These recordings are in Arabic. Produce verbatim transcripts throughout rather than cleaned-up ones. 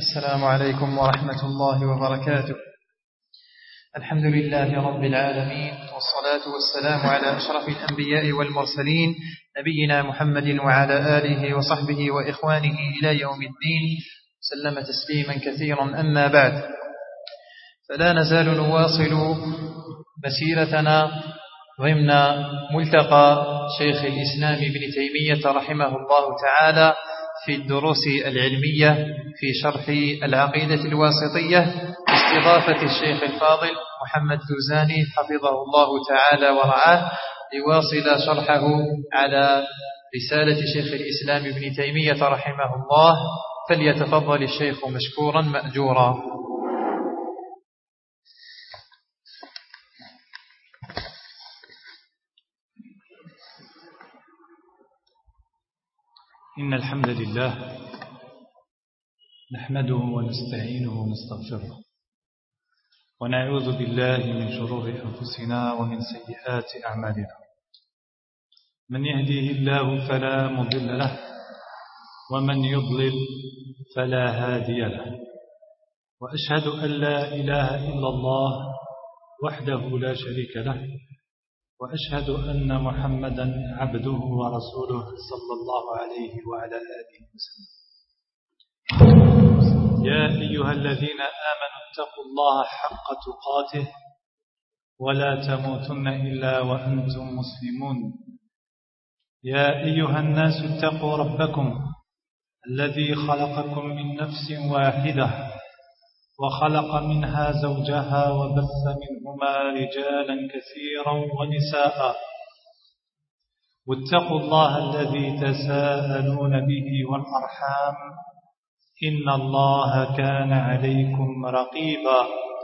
السلام عليكم ورحمة الله وبركاته. الحمد لله رب العالمين، والصلاة والسلام على أشرف الأنبياء والمرسلين نبينا محمد وعلى آله وصحبه وإخوانه إلى يوم الدين، سلم تسليما كثيرا. أما بعد، فلا نزال نواصل مسيرتنا ضمن ملتقى شيخ الإسلام ابن تيمية رحمه الله تعالى في الدروس العلمية في شرح العقيدة الواسطية باستضافة الشيخ الفاضل محمد دوزاني حفظه الله تعالى ورعاه، ليواصل شرحه على رسالة شيخ الإسلام ابن تيمية رحمه الله. فليتفضل الشيخ مشكورا مأجورا. إن الحمد لله نحمده ونستعينه ونستغفره، ونعوذ بالله من شرور أنفسنا ومن سيئات أعمالنا. من يهديه الله فلا مضل له، ومن يضلل فلا هادي له. وأشهد أن لا إله إلا الله وحده لا شريك له، وأشهد أن محمدا عبده ورسوله صلى الله عليه وعلى آله وسلم. يا أيها الذين آمنوا اتقوا الله حق تقاته ولا تموتن إلا وأنتم مسلمون. يا أيها الناس اتقوا ربكم الذي خلقكم من نفس واحدة، وخلق منها زوجها، وبث منهما رجالا كثيرا ونساء. واتقوا الله الذي تساءلون به والأرحام، إن الله كان عليكم رقيبا.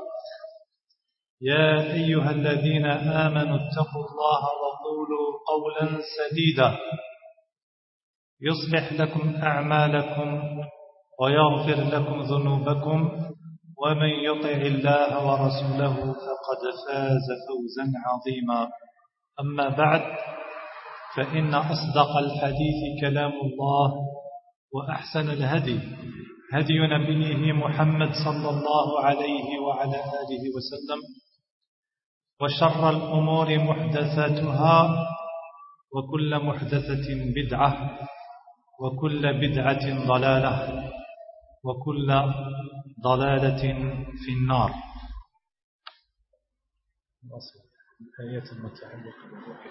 يا أيها الذين آمنوا اتقوا الله وقولوا قولا سديدا يصلح لكم أعمالكم ويغفر لكم ذنوبكم، ومن يطع الله ورسوله فقد فاز فوزا عظيما. أما بعد، فإن أصدق الحديث كلام الله، وأحسن الهدي هدي نبيه محمد صلى الله عليه وعلى آله وسلم، وشر الأمور محدثاتها، وكل محدثة بدعة، وكل بدعة ضلالة، وكل ضلالة في النار. الآيات المتعلقة بالروح.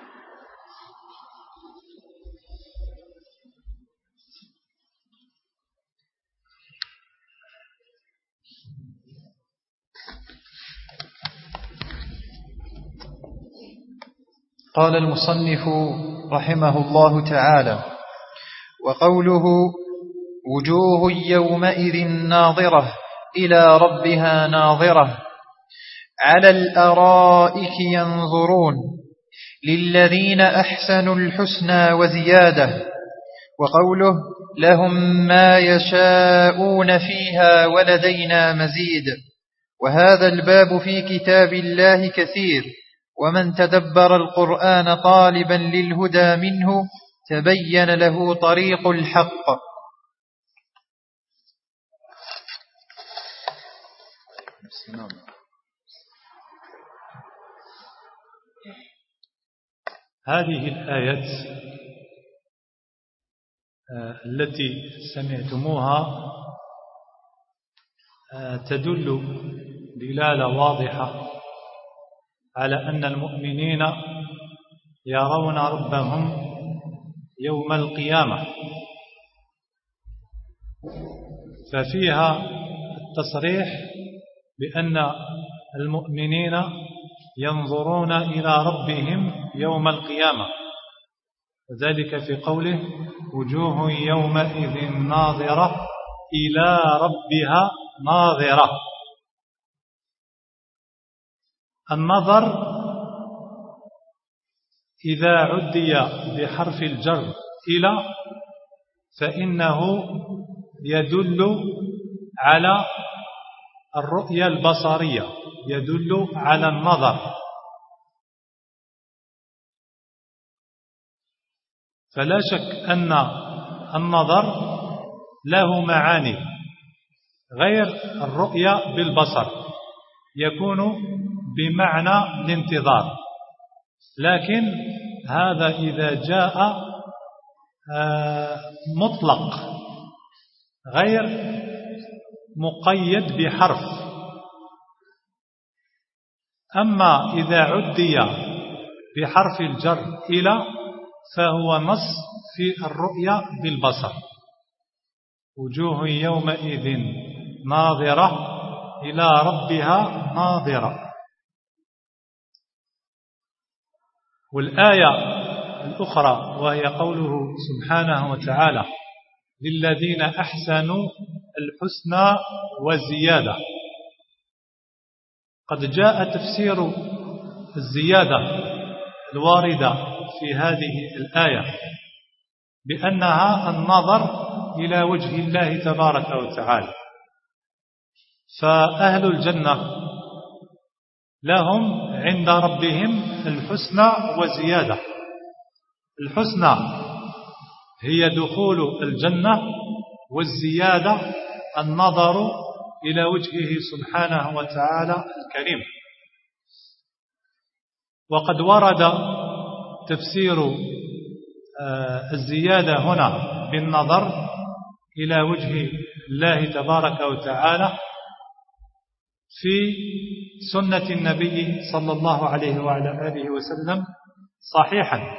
قال المصنف رحمه الله تعالى: وقوله وجوه يومئذ ناظرة إلى ربها ناظرة على الأرائك ينظرون للذين أحسنوا الحسنى وزيادة. وقوله لهم ما يشاءون فيها ولدينا مزيد. وهذا الباب في كتاب الله كثير، ومن تدبر القرآن طالبا للهدى منه تبين له طريق الحق. هذه الآية التي سمعتموها تدل دلالة واضحة على أن المؤمنين يرون ربهم يوم القيامة، ففيها التصريح بأن المؤمنين ينظرون إلى ربهم يوم القيامة، وذلك في قوله وجوه يومئذ ناظرة إلى ربها ناظرة. النظر إذا عدي بحرف الجر إلى فإنه يدل على الرؤية البصرية، يدل على النظر. فلا شك أن النظر له معاني، غير الرؤية بالبصر، يكون بمعنى الانتظار، لكن هذا إذا جاء مطلق غير مقيد بحرف. أما إذا عدي بحرف الجر إلى فهو نص في الرؤية بالبصر. وجوه يومئذ ناظرة إلى ربها ناظرة. والآية الأخرى وهي قوله سبحانه وتعالى للذين أحسنوا الحسنى وزيادة. قد جاء تفسير الزيادة الواردة في هذه الآية بأنها النظر إلى وجه الله تبارك وتعالى. فأهل الجنة لهم عند ربهم الحسنى وزيادة. الحسنى هي دخول الجنة، والزيادة النظر إلى وجهه سبحانه وتعالى الكريم. وقد ورد تفسير الزيادة هنا بالنظر إلى وجه الله تبارك وتعالى في سنة النبي صلى الله عليه وعلى آله وسلم صحيحا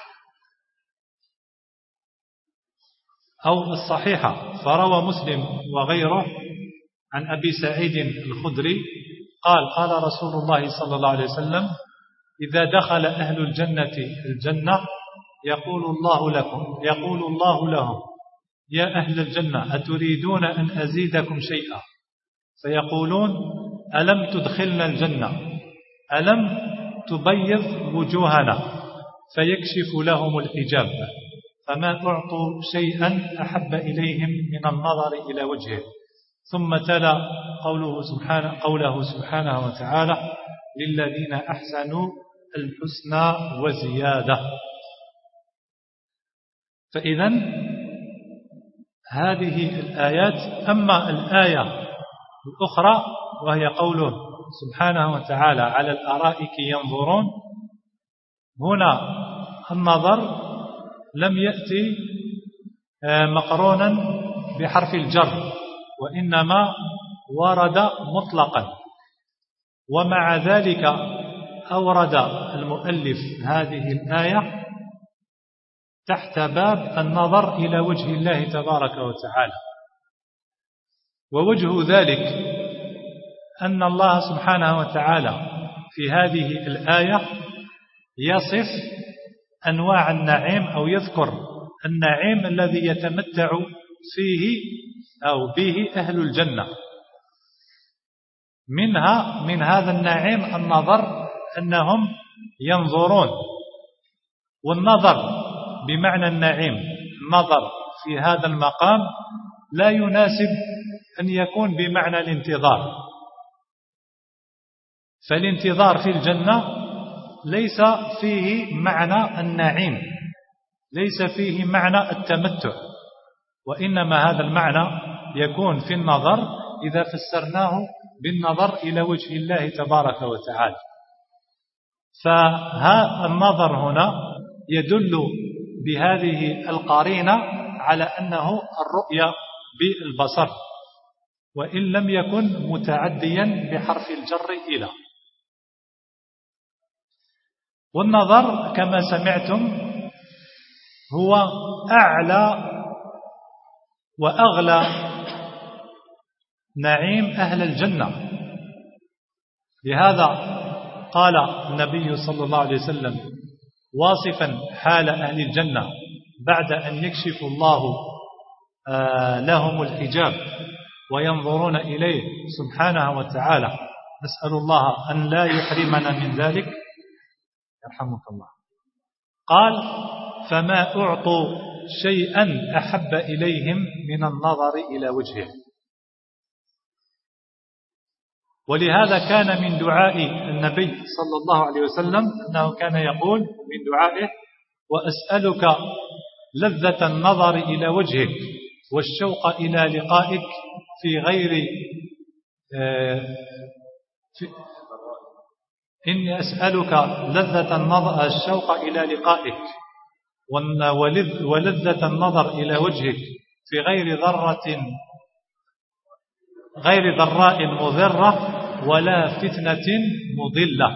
أو الصحيحة. فروى مسلم وغيره عن أبي سعيد الخدري قال قال رسول الله صلى الله عليه وسلم إذا دخل أهل الجنة الجنة يقول الله لكم يقول الله لهم يا أهل الجنة أتريدون أن أزيدكم شيئا؟ فيقولون ألم تدخلنا الجنة، ألم تبيض وجوهنا؟ فيكشف لهم الحجاب فما أعطوا شيئا أحب إليهم من النظر إلى وجهه. ثم تلا قوله سبحانه, قوله سبحانه وتعالى للذين أحسنوا الحسنى وزيادة. فإذن هذه الآيات. أما الآية الأخرى وهي قوله سبحانه وتعالى على الأرائك ينظرون، هنا النظر لم يأتي مقرونا بحرف الجر، وإنما ورد مطلقا. ومع ذلك أورد المؤلف هذه الآية تحت باب النظر إلى وجه الله تبارك وتعالى. ووجه ذلك أن الله سبحانه وتعالى في هذه الآية يصف أنواع النعيم أو يذكر النعيم الذي يتمتع فيه أو به أهل الجنة. منها من هذا النعيم النظر، أنهم ينظرون. والنظر بمعنى النعيم النظر في هذا المقام لا يناسب أن يكون بمعنى الانتظار. فالانتظار في الجنة ليس فيه معنى النعيم، ليس فيه معنى التمتع، وإنما هذا المعنى يكون في النظر إذا فسرناه بالنظر إلى وجه الله تبارك وتعالى. فهذا النظر هنا يدل بهذه القرينة على أنه الرؤية بالبصر، وإن لم يكن متعديا بحرف الجر إلى. والنظر كما سمعتم هو أعلى وأغلى نعيم أهل الجنة. لهذا قال النبي صلى الله عليه وسلم واصفا حال أهل الجنة بعد أن يكشف الله لهم الحجاب وينظرون إليه سبحانه وتعالى، نسأل الله أن لا يحرمنا من ذلك يرحمك الله. قال فما أعطوا شيئا أحب إليهم من النظر إلى وجهه. ولهذا كان من دعاء النبي صلى الله عليه وسلم أنه كان يقول من دعائه وأسألك لذة النظر إلى وجهك والشوق إلى لقائك في غير في إني أسألك لذة النظر الشوق إلى لقائك ولذة النظر إلى وجهك في غير ذرة غير ضراء مضرة ولا فتنة مضلة.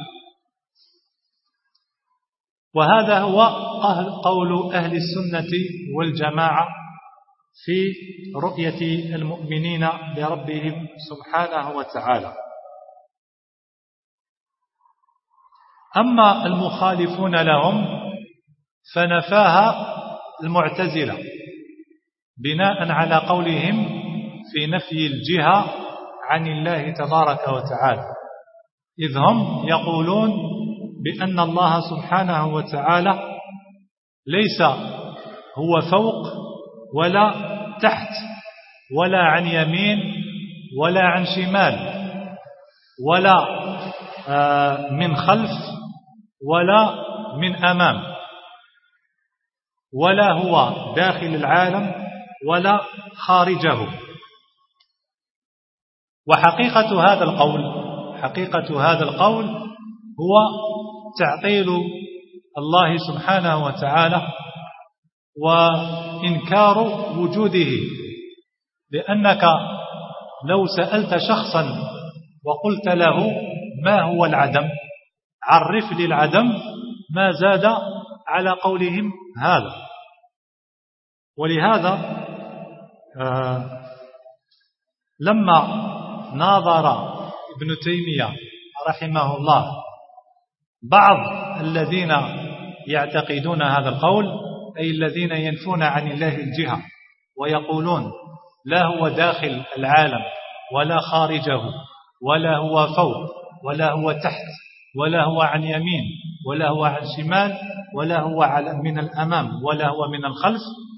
وهذا هو قول أهل السنة والجماعة في رؤية المؤمنين لربهم سبحانه وتعالى. أما المخالفون لهم فنفاها المعتزلة بناء على قولهم في نفي الجهة عن الله تبارك وتعالى، إذ هم يقولون بأن الله سبحانه وتعالى ليس هو فوق ولا تحت ولا عن يمين ولا عن شمال ولا من خلف ولا من أمام، ولا هو داخل العالم ولا خارجه. وحقيقة هذا القول حقيقة هذا القول هو تعطيل الله سبحانه وتعالى وإنكار وجوده، لأنك لو سألت شخصا وقلت له ما هو العدم، عرف لي العدم، ما زاد على قولهم هذا. ولهذا آه لما ناظر ابن تيمية رحمه الله بعض الذين يعتقدون هذا القول، أي الذين ينفون عن الله الجهة ويقولون لا هو داخل العالم ولا خارجه ولا هو فوق ولا هو تحت ولا هو عن يمين ولا هو عن شمال ولا هو من الأمام ولا هو من الخلف،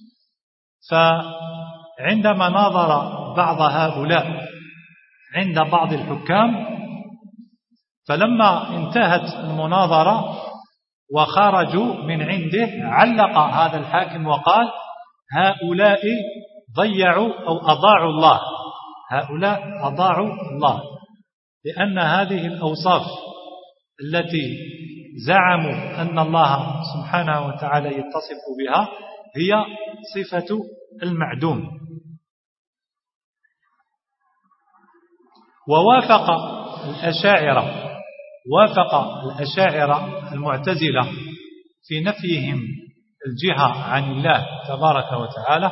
فعندما ناظر بعض هؤلاء عند بعض الحكام، فلما انتهت المناظرة وخرجوا من عنده علق هذا الحاكم وقال هؤلاء ضيعوا أو أضاعوا الله، هؤلاء أضاعوا الله، لأن هذه الأوصاف التي زعموا أن الله سبحانه وتعالى يتصف بها هي صفة المعدوم. ووافق الأشاعرة وافق الأشاعرة المعتزلة في نفيهم الجهة عن الله تبارك وتعالى،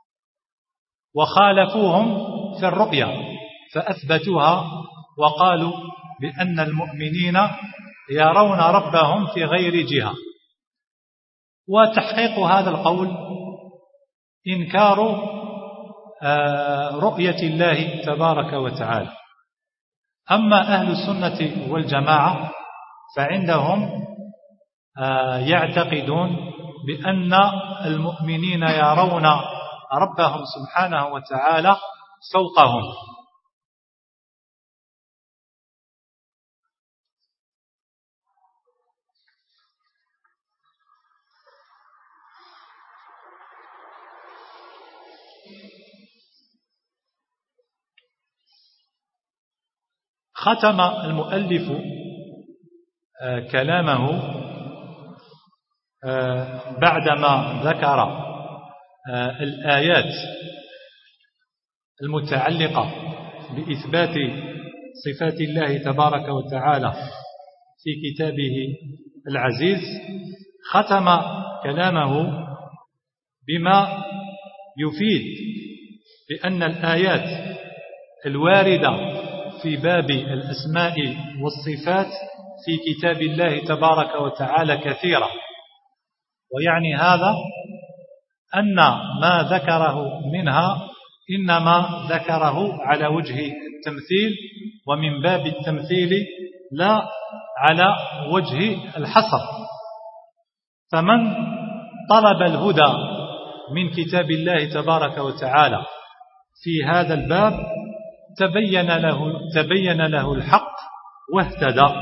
وخالفوهم في الرؤية فأثبتوها وقالوا بأن المؤمنين يرون ربهم في غير جهة. وتحقيق هذا القول إنكار رؤية الله تبارك وتعالى. أما أهل السنة والجماعة فعندهم يعتقدون بأن المؤمنين يرون ربهم سبحانه وتعالى فوقهم. ختم المؤلف كلامه بعدما ذكر الآيات المتعلقة بإثبات صفات الله تبارك وتعالى في كتابه العزيز، ختم كلامه بما يفيد بأن الآيات الواردة في باب الأسماء والصفات في كتاب الله تبارك وتعالى كثيرة. ويعني هذا أن ما ذكره منها إنما ذكره على وجه التمثيل ومن باب التمثيل لا على وجه الحصر. فمن طلب الهدى من كتاب الله تبارك وتعالى في هذا الباب تبين له تبين له الحق واهتدى.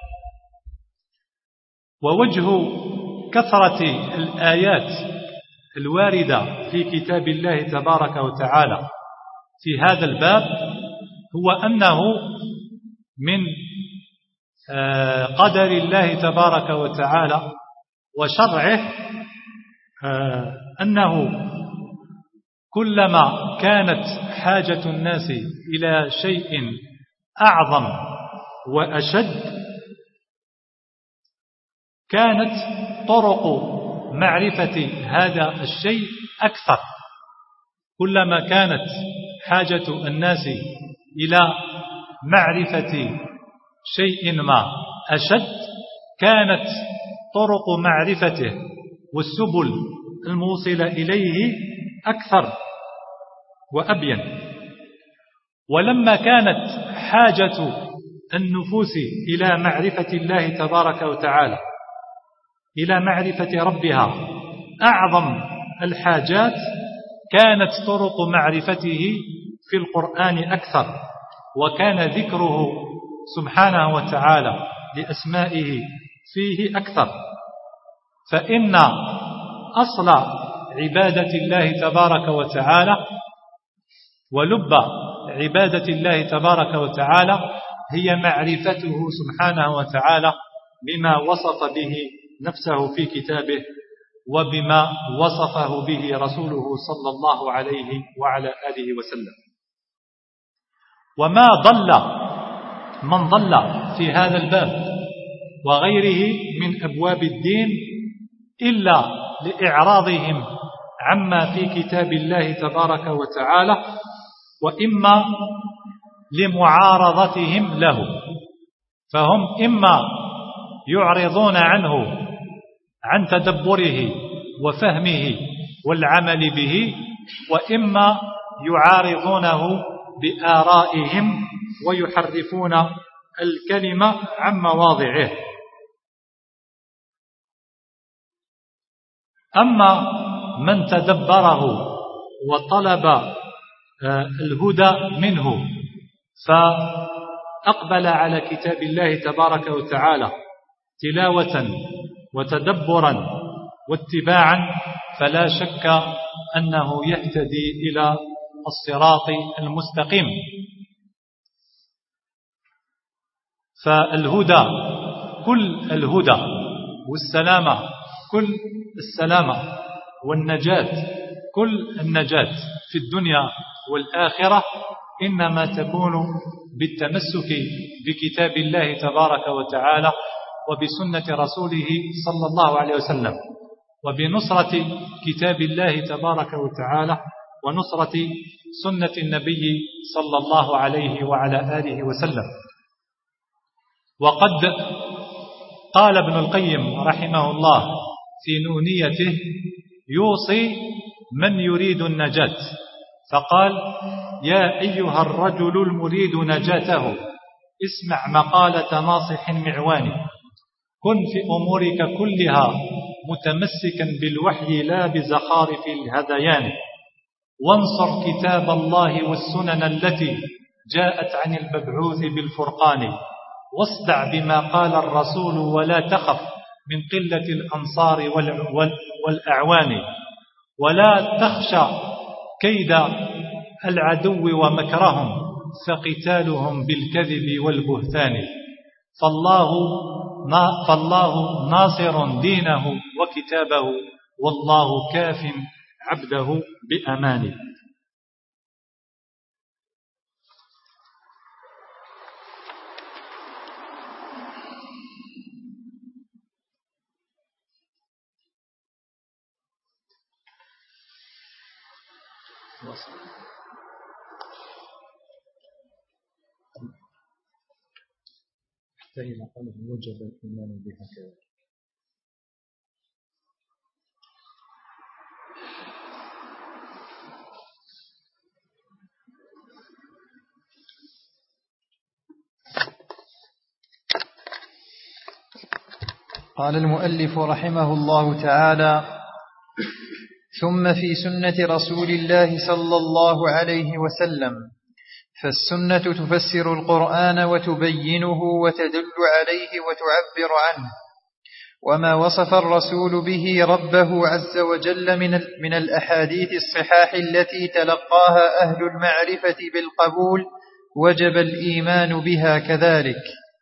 ووجه كثرة الآيات الواردة في كتاب الله تبارك وتعالى في هذا الباب هو أنه من قدر الله تبارك وتعالى وشرعه أنه كلما كانت حاجة الناس إلى شيء أعظم وأشد كانت طرق معرفة هذا الشيء أكثر. كلما كانت حاجة الناس إلى معرفة شيء ما أشد كانت طرق معرفته والسبل الموصلة إليه أكثر وأبين. ولما كانت حاجة النفوس إلى معرفة الله تبارك وتعالى إلى معرفة ربها أعظم الحاجات كانت طرق معرفته في القرآن أكثر، وكان ذكره سبحانه وتعالى لأسمائه فيه أكثر. فإن أصل عبادة الله تبارك وتعالى ولب عبادة الله تبارك وتعالى هي معرفته سبحانه وتعالى بما وصف به نفسه في كتابه وبما وصفه به رسوله صلى الله عليه وعلى آله وسلم. وما ضل من ضل في هذا الباب وغيره من أبواب الدين إلا لإعراضهم عما في كتاب الله تبارك وتعالى، وإما لمعارضتهم له، فهم إما يعرضون عنه عن تدبره وفهمه والعمل به، وإما يعارضونه بآرائهم ويحرفون الكلمة عن مواضعه. أما من تدبره وطلب الهدى منه فأقبل على كتاب الله تبارك وتعالى تلاوة وتدبرا واتباعا، فلا شك أنه يهتدي إلى الصراط المستقيم. فالهدى كل الهدى والسلامة كل السلامة والنجاة كل النجاة في الدنيا والآخرة إنما تكون بالتمسك بكتاب الله تبارك وتعالى وبسنة رسوله صلى الله عليه وسلم، وبنصرة كتاب الله تبارك وتعالى ونصرة سنة النبي صلى الله عليه وعلى آله وسلم. وقد قال ابن القيم رحمه الله في نونيته يوصي من يريد النجاة فقال: يا أيها الرجل المريد نجاته اسمع مقالة ناصح معواني، كن في أمورك كلها متمسكا بالوحي لا بزخارف الهذيان، وانصر كتاب الله والسنن التي جاءت عن المبعوث بالفرقان، واصدع بما قال الرسول ولا تخف من قلة الأنصار والأعوان، ولا تخشى كيد العدو ومكرهم فقتالهم بالكذب والبهتان، فالله فالله ناصر دينه وكتابه، والله كاف عبده بأمانه. احتهل قلب وجب الإيمان بها كذلك. قال المؤلف رحمه الله تعالى: ثم في سنة رسول الله صلى الله عليه وسلم، فالسنة تفسر القرآن وتبينه وتدل عليه وتعبر عنه، وما وصف الرسول به ربه عز وجل من من الأحاديث الصحاح التي تلقاها أهل المعرفة بالقبول وجب الإيمان بها كذلك.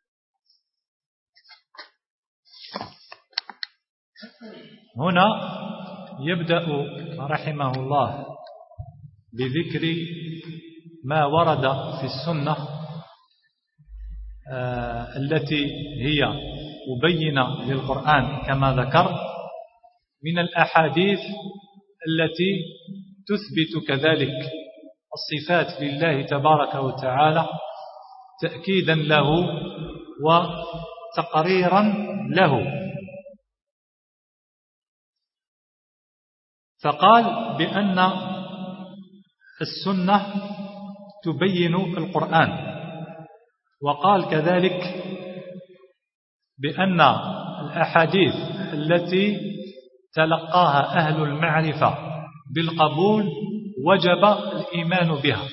هنا يبدأ رحمه الله بذكر ما ورد في السنة آه التي هي مبينة للقرآن كما ذكر من الأحاديث التي تثبت كذلك الصفات لله تبارك وتعالى تأكيدا له وتقريرا له. فقال بأن السنة تبين القرآن، وقال كذلك بأن الأحاديث التي تلقاها أهل المعرفة بالقبول وجب الإيمان بها.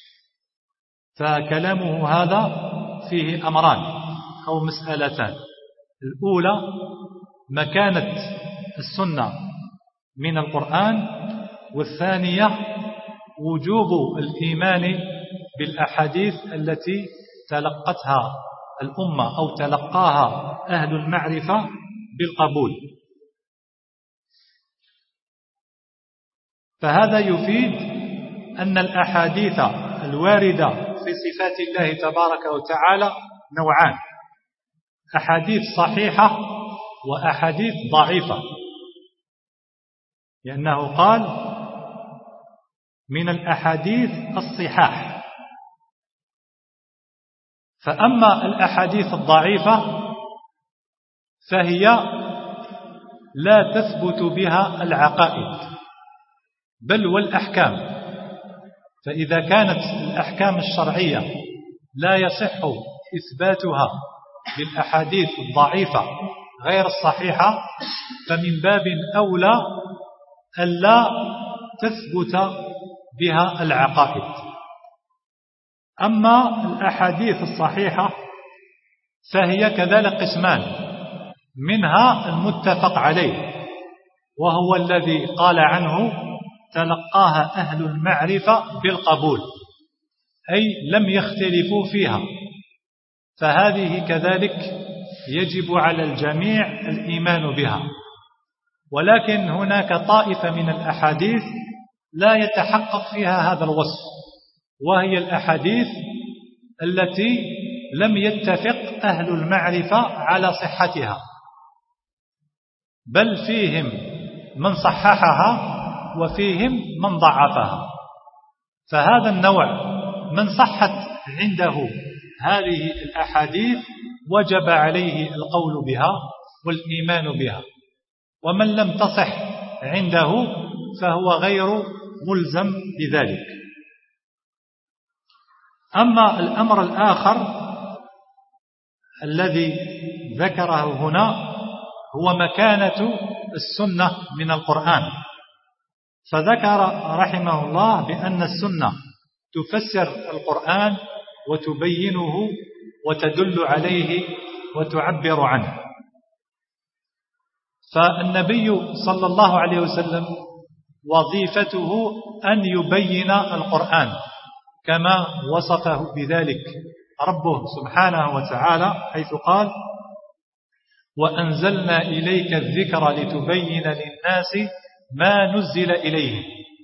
فكلامه هذا فيه أمران أو مسألتان: الأولى مكانة السنة من القرآن، والثانية وجوب الإيمان بالأحاديث التي تلقتها الأمة أو تلقاها أهل المعرفة بالقبول. فهذا يفيد أن الأحاديث الواردة في صفات الله تبارك وتعالى نوعان: أحاديث صحيحة وأحاديث ضعيفة، لأنه قال من الأحاديث الصحاح. فأما الأحاديث الضعيفة فهي لا تثبت بها العقائد بل والأحكام. فإذا كانت الأحكام الشرعية لا يصح إثباتها بالأحاديث الضعيفة غير الصحيحة، فمن باب أولى ألا تثبت بها العقائد. أما الأحاديث الصحيحة فهي كذلك قسمان: منها المتفق عليه وهو الذي قال عنه تلقاها أهل المعرفة بالقبول، أي لم يختلفوا فيها، فهذه كذلك يجب على الجميع الإيمان بها. ولكن هناك طائفة من الأحاديث لا يتحقق فيها هذا الوصف، وهي الأحاديث التي لم يتفق أهل المعرفة على صحتها، بل فيهم من صححها وفيهم من ضعفها. فهذا النوع من صحت عنده هذه الأحاديث وجب عليه القول بها والإيمان بها، ومن لم تصح عنده فهو غير ملزم بذلك. أما الأمر الآخر الذي ذكره هنا هو مكانة السنة من القرآن. فذكر رحمه الله بأن السنة تفسر القرآن وتبينه وتدل عليه وتعبر عنه. فالنبي صلى الله عليه وسلم وظيفته أن يبين القرآن كما وصفه بذلك ربه سبحانه وتعالى، حيث قال: وأنزلنا إليك الذكر لتبين للناس ما نزل إليهم.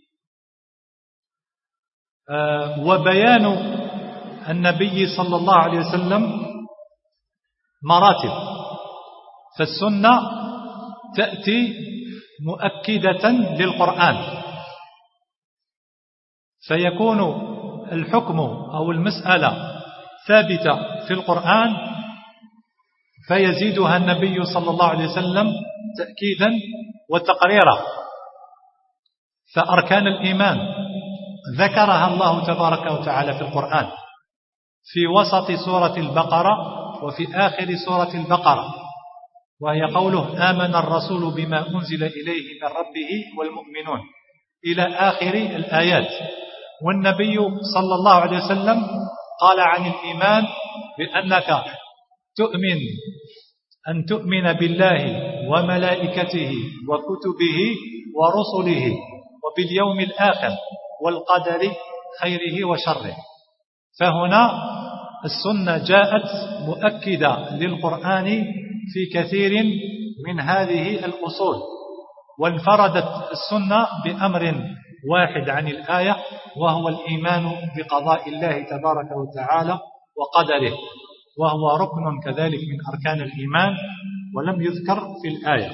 آه وبيان النبي صلى الله عليه وسلم مراتب، فالسنة تأتي مؤكدة للقرآن، فيكون الحكم أو المسألة ثابتة في القرآن فيزيدها النبي صلى الله عليه وسلم تأكيدا وتقريرا. فأركان الإيمان ذكرها الله تبارك وتعالى في القرآن في وسط سورة البقرة وفي آخر سورة البقرة، وهي قوله: آمن الرسول بما أنزل إليه من ربه والمؤمنون إلى آخر الآيات. والنبي صلى الله عليه وسلم قال عن الإيمان بأنك تؤمن أن تؤمن بالله وملائكته وكتبه ورسله وباليوم الآخر والقدر خيره وشره. فهنا السنة جاءت مؤكدة للقرآن في كثير من هذه الأصول، وانفردت السنة بأمر واحد عن الآية، وهو الإيمان بقضاء الله تبارك وتعالى وقدره، وهو ركن كذلك من أركان الإيمان ولم يذكر في الآية.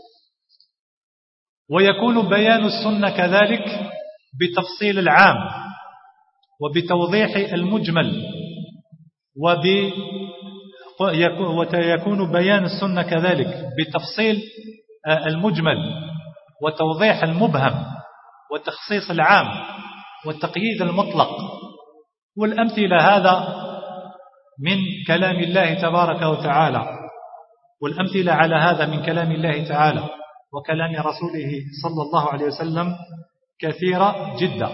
ويكون بيان السنة كذلك بتفصيل العام وبتوضيح المجمل، ويكون بيان السنة كذلك بتفصيل المجمل وتوضيح المبهم وتخصيص العام والتقييد المطلق. والأمثلة هذا من كلام الله تبارك وتعالى، والأمثلة على هذا من كلام الله تعالى وكلام رسوله صلى الله عليه وسلم كثيرة جدا.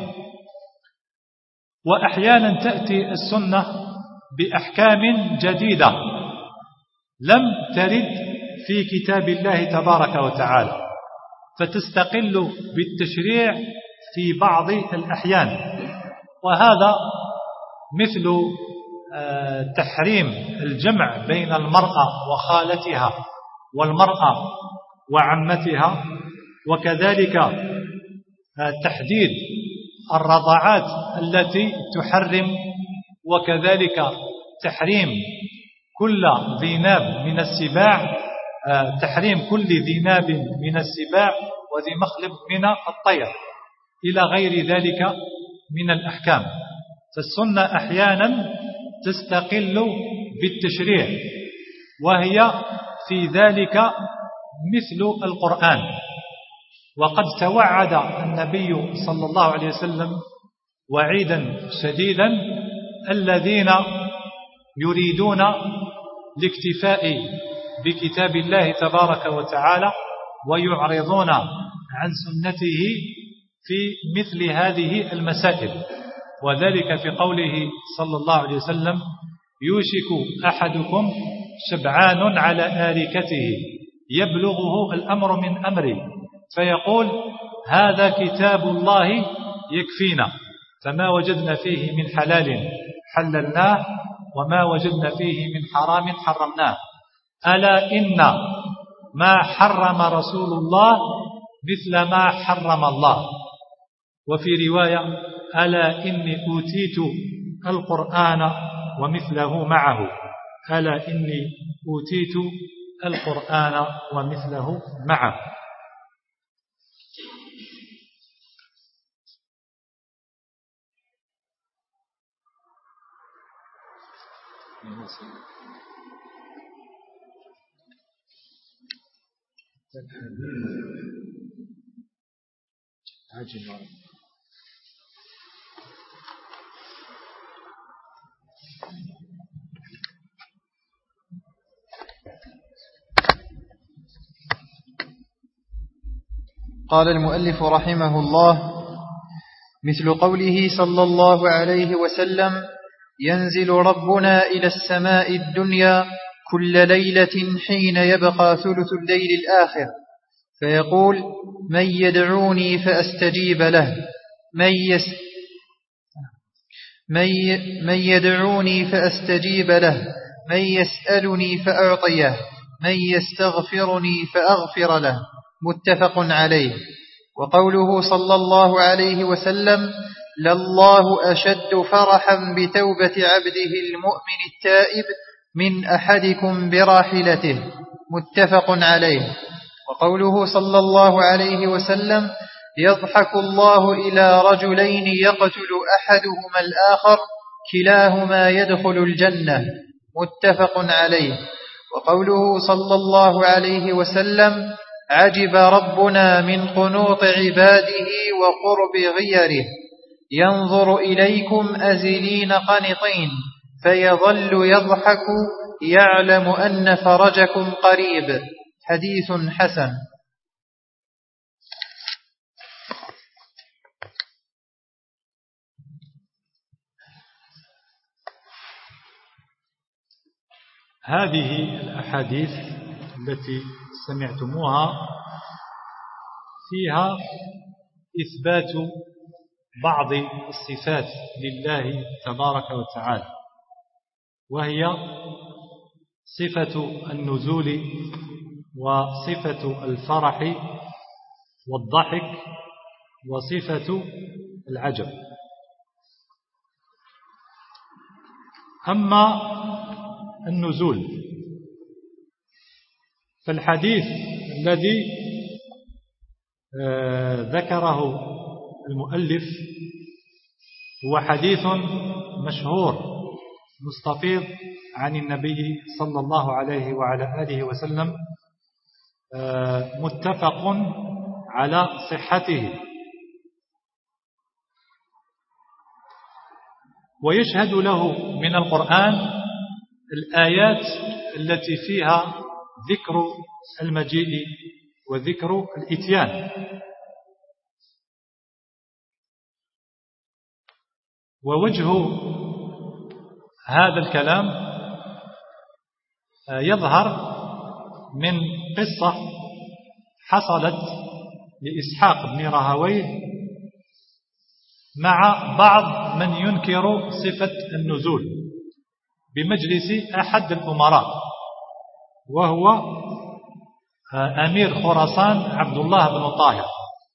وأحيانا تأتي السنة بأحكام جديدة لم ترد في كتاب الله تبارك وتعالى، فتستقل بالتشريع في بعض الأحيان. وهذا مثل تحريم الجمع بين المرأة وخالتها والمرأة وعمتها، وكذلك تحديد الرضاعات التي تحرم، وكذلك تحريم كل ذي ناب من السباع، تحريم كل ذي ناب من السباع وذي مخلب من الطير، إلى غير ذلك من الأحكام. فالسنة أحيانا تستقل بالتشريع، وهي في ذلك مثل القرآن. وقد توعد النبي صلى الله عليه وسلم وعيدا شديدا الذين يريدون الاكتفاء بكتاب الله تبارك وتعالى ويعرضون عن سنته في مثل هذه المسائل، وذلك في قوله صلى الله عليه وسلم: يوشك أحدكم شبعان على آركته يبلغه الأمر من أمري فيقول هذا كتاب الله يكفينا، فما وجدنا فيه من حلال حللناه وما وجدنا فيه من حرام حرمناه، ألا إن ما حرم رسول الله مثل ما حرم الله. وفي رواية: ألا إني أوتيت القرآن ومثله معه، ألا إني أوتيت القرآن ومثله معه. قال المؤلف رحمه الله: مثل قوله صلى الله عليه وسلم: ينزل ربنا إلى السماء الدنيا كل ليلة حين يبقى ثلث الليل الآخر فيقول: من يدعوني فأستجيب له، من, يس من, ي... من يدعوني فأستجيب له، من يسألني فأعطيه، من يستغفرني فأغفر له. متفق عليه. وقوله صلى الله عليه وسلم: لله أشد فرحا بتوبة عبده المؤمن التائب من أحدكم براحلته. متفق عليه. وقوله صلى الله عليه وسلم: يضحك الله إلى رجلين يقتل أحدهما الآخر كلاهما يدخل الجنة. متفق عليه. وقوله صلى الله عليه وسلم: عجب ربنا من قنوط عباده وقرب غيره، ينظر إليكم أزلين قنطين فيظل يضحك يعلم أن فرجكم قريب. حديث حسن. هذه الأحاديث التي سمعتموها فيها إثبات بعض الصفات لله تبارك وتعالى، وهي صفة النزول وصفة الفرح والضحك وصفة العجب. أما النزول فالحديث الذي ذكره المؤلف هو حديث مشهور مستفيض عن النبي صلى الله عليه وعلى آله وسلم، متفق على صحته، ويشهد له من القرآن الآيات التي فيها ذكر المجيء وذكر الإتيان. ووجه هذا الكلام يظهر من قصة حصلت لإسحاق بن راهويه مع بعض من ينكر صفة النزول بمجلس أحد الأمراء، وهو أمير خراسان عبد الله بن طاهر.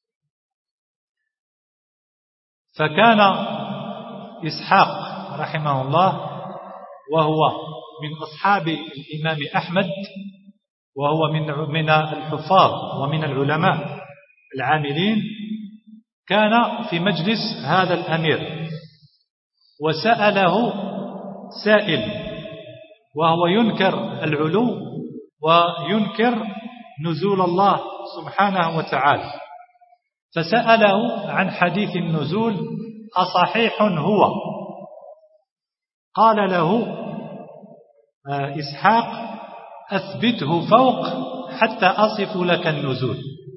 فكان إسحاق رحمه الله وهو من أصحاب الإمام أحمد، وهو من من الحفاظ ومن العلماء العاملين، كان في مجلس هذا الأمير وسأله سائل وهو ينكر العلو وينكر نزول الله سبحانه وتعالى، فسأله عن حديث النزول أصحيح هو؟ قال له إسحاق أثبته فوق حتى أصف لك النزول.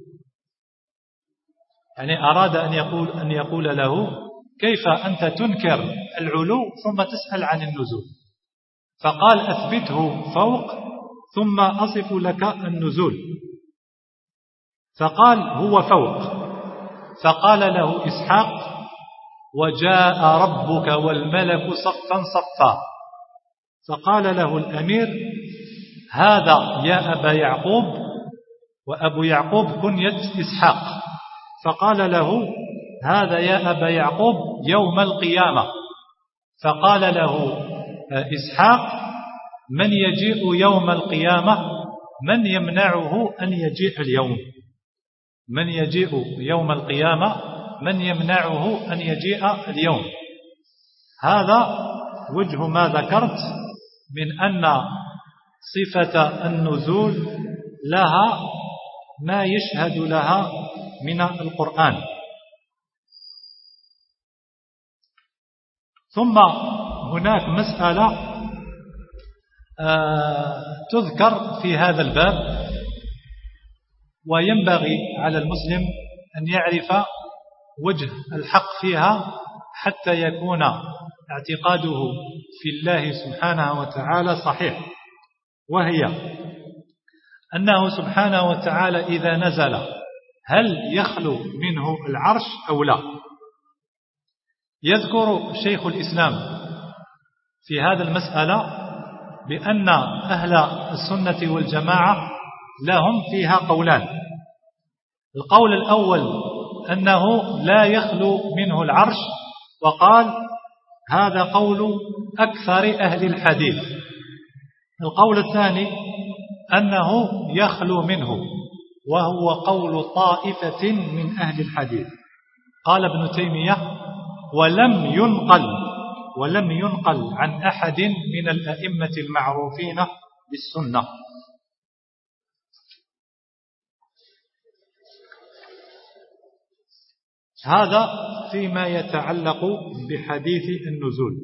يعني أراد أن يقول, أن يقول له كيف أنت تنكر العلو ثم تسأل عن النزول؟ فقال أثبته فوق ثم أصف لك النزول. فقال هو فوق. فقال له إسحاق وجاء ربك والملك صفا صفا. فقال له الأمير هذا يا أبا يعقوب، وأبو يعقوب كنية إسحاق. فقال له هذا يا أبا يعقوب يوم القيامة. فقال له إسحاق من يجيء يوم القيامة؟ من يمنعه أن يجيء اليوم؟ من يجيء يوم القيامة؟ من يمنعه أن يجيء اليوم؟ هذا وجه ما ذكرت من أن صفة النزول لها ما يشهد لها من القرآن. ثم هناك مسألة تذكر في هذا الباب، وينبغي على المسلم أن يعرف وجه الحق فيها حتى يكون اعتقاده في الله سبحانه وتعالى صحيح، وهي أنه سبحانه وتعالى إذا نزل هل يخلو منه العرش أو لا؟ يذكر شيخ الإسلام في هذا المسألة بأن أهل السنة والجماعة لهم فيها قولان. القول الأول أنه لا يخلو منه العرش، وقال هذا قول أكثر أهل الحديث. القول الثاني أنه يخلو منه، وهو قول طائفة من أهل الحديث. قال ابن تيمية ولم ينقل ولم ينقل عن أحد من الأئمة المعروفين بالسنة. هذا فيما يتعلق بحديث النزول.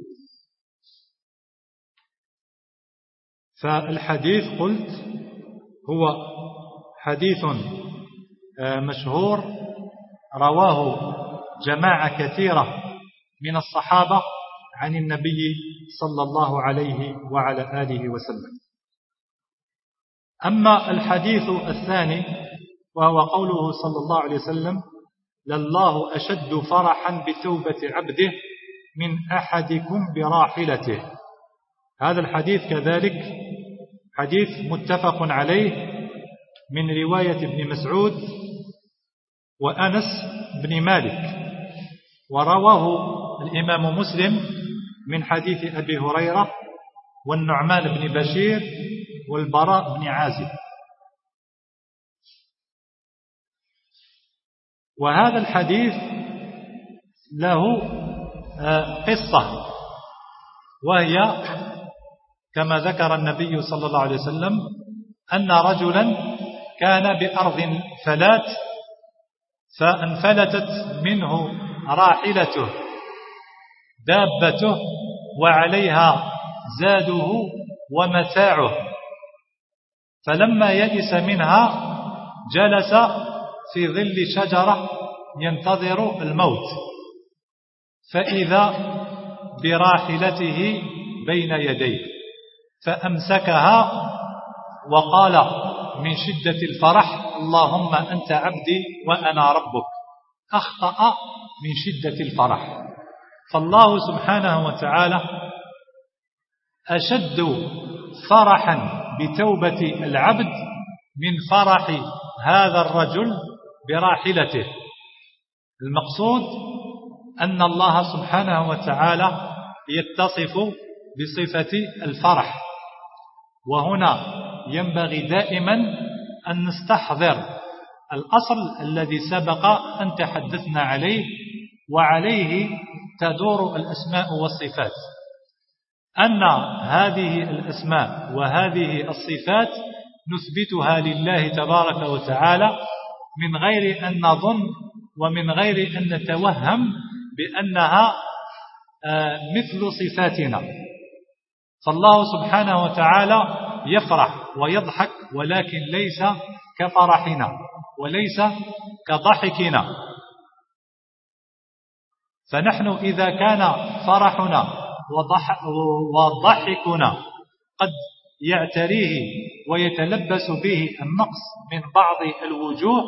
فالحديث قلت هو حديث مشهور رواه جماعة كثيرة من الصحابة عن النبي صلى الله عليه وعلى آله وسلم. أما الحديث الثاني وهو قوله صلى الله عليه وسلم: لله أشد فرحا بتوبة عبده من أحدكم براحلته. هذا الحديث كذلك حديث متفق عليه من رواية ابن مسعود وأنس بن مالك، ورواه الإمام مسلم من حديث أبي هريرة والنعمان بن بشير والبراء بن عازب. وهذا الحديث له قصة، وهي كما ذكر النبي صلى الله عليه وسلم أن رجلا كان بأرض فلات، فانفلتت منه راحلته دابته وعليها زاده ومتاعه، فلما يئس منها جلس في ظل شجرة ينتظر الموت، فإذا براحلته بين يديه فأمسكها وقال من شدة الفرح: اللهم أنت عبدي وأنا ربك. أخطأ من شدة الفرح. فالله سبحانه وتعالى أشد فرحا بتوبة العبد من فرح هذا الرجل براحلته. المقصود أن الله سبحانه وتعالى يتصف بصفة الفرح، وهنا ينبغي دائما أن نستحضر الأصل الذي سبق أن تحدثنا عليه، وعليه تدور الأسماء والصفات، أن هذه الأسماء وهذه الصفات نثبتها لله تبارك وتعالى من غير أن نظن ومن غير أن نتوهم بأنها مثل صفاتنا. فالله سبحانه وتعالى يفرح ويضحك، ولكن ليس كفرحنا وليس كضحكنا. فنحن إذا كان فرحنا وضحكنا قد يعتريه ويتلبس به النقص من بعض الوجوه،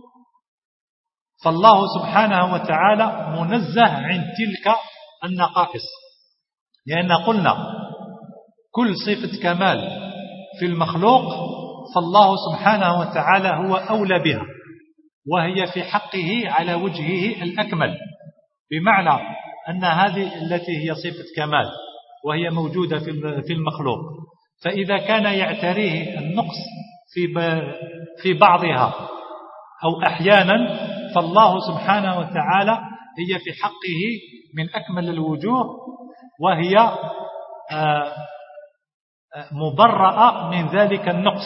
فالله سبحانه وتعالى منزه عن تلك النقائص، لأن قلنا كل صفة كمال في المخلوق فالله سبحانه وتعالى هو أولى بها، وهي في حقه على وجهه الأكمل، بمعنى أن هذه التي هي صفة كمال وهي موجودة في المخلوق، فإذا كان يعتريه النقص في في بعضها أو أحيانا، فالله سبحانه وتعالى هي في حقه من أكمل الوجوه، وهي مبرأة من ذلك النقص.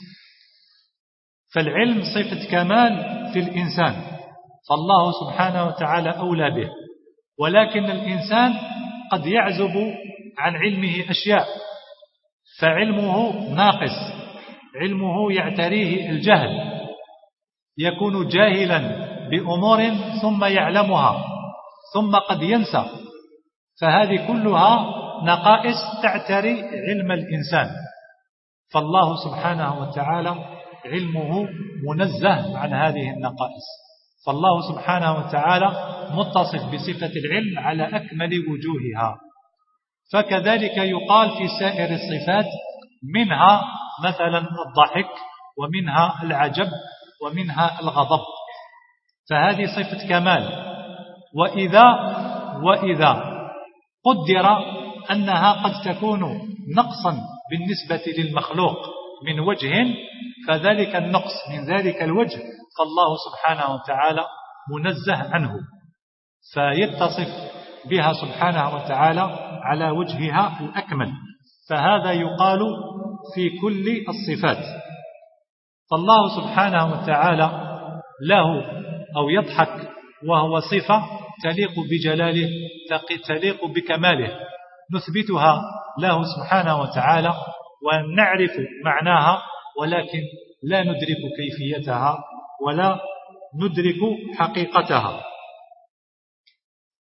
فالعلم صفة كمال في الإنسان، فالله سبحانه وتعالى أولى به، ولكن الإنسان قد يعزب عن علمه أشياء، فعلمه ناقص، علمه يعتريه الجهل، يكون جاهلا بأمور ثم يعلمها ثم قد ينسى، فهذه كلها نقائص تعتري علم الإنسان. فالله سبحانه وتعالى علمه منزه عن هذه النقائص، فالله سبحانه وتعالى متصف بصفة العلم على أكمل وجوهها. فكذلك يقال في سائر الصفات، منها مثلا الضحك، ومنها العجب، ومنها الغضب، فهذه صفة كمال. وإذا وإذا قدر أنها قد تكون نقصا بالنسبة للمخلوق من وجه، فذلك النقص من ذلك الوجه فالله سبحانه وتعالى منزه عنه، فيتصف بها سبحانه وتعالى على وجهها الأكمل. فهذا يقال في كل الصفات. فالله سبحانه وتعالى له أو يضحك وهو صفة تليق بجلاله، تليق بكماله، نثبتها له سبحانه وتعالى ونعرف معناها، ولكن لا ندرك كيفيتها ولا ندرك حقيقتها.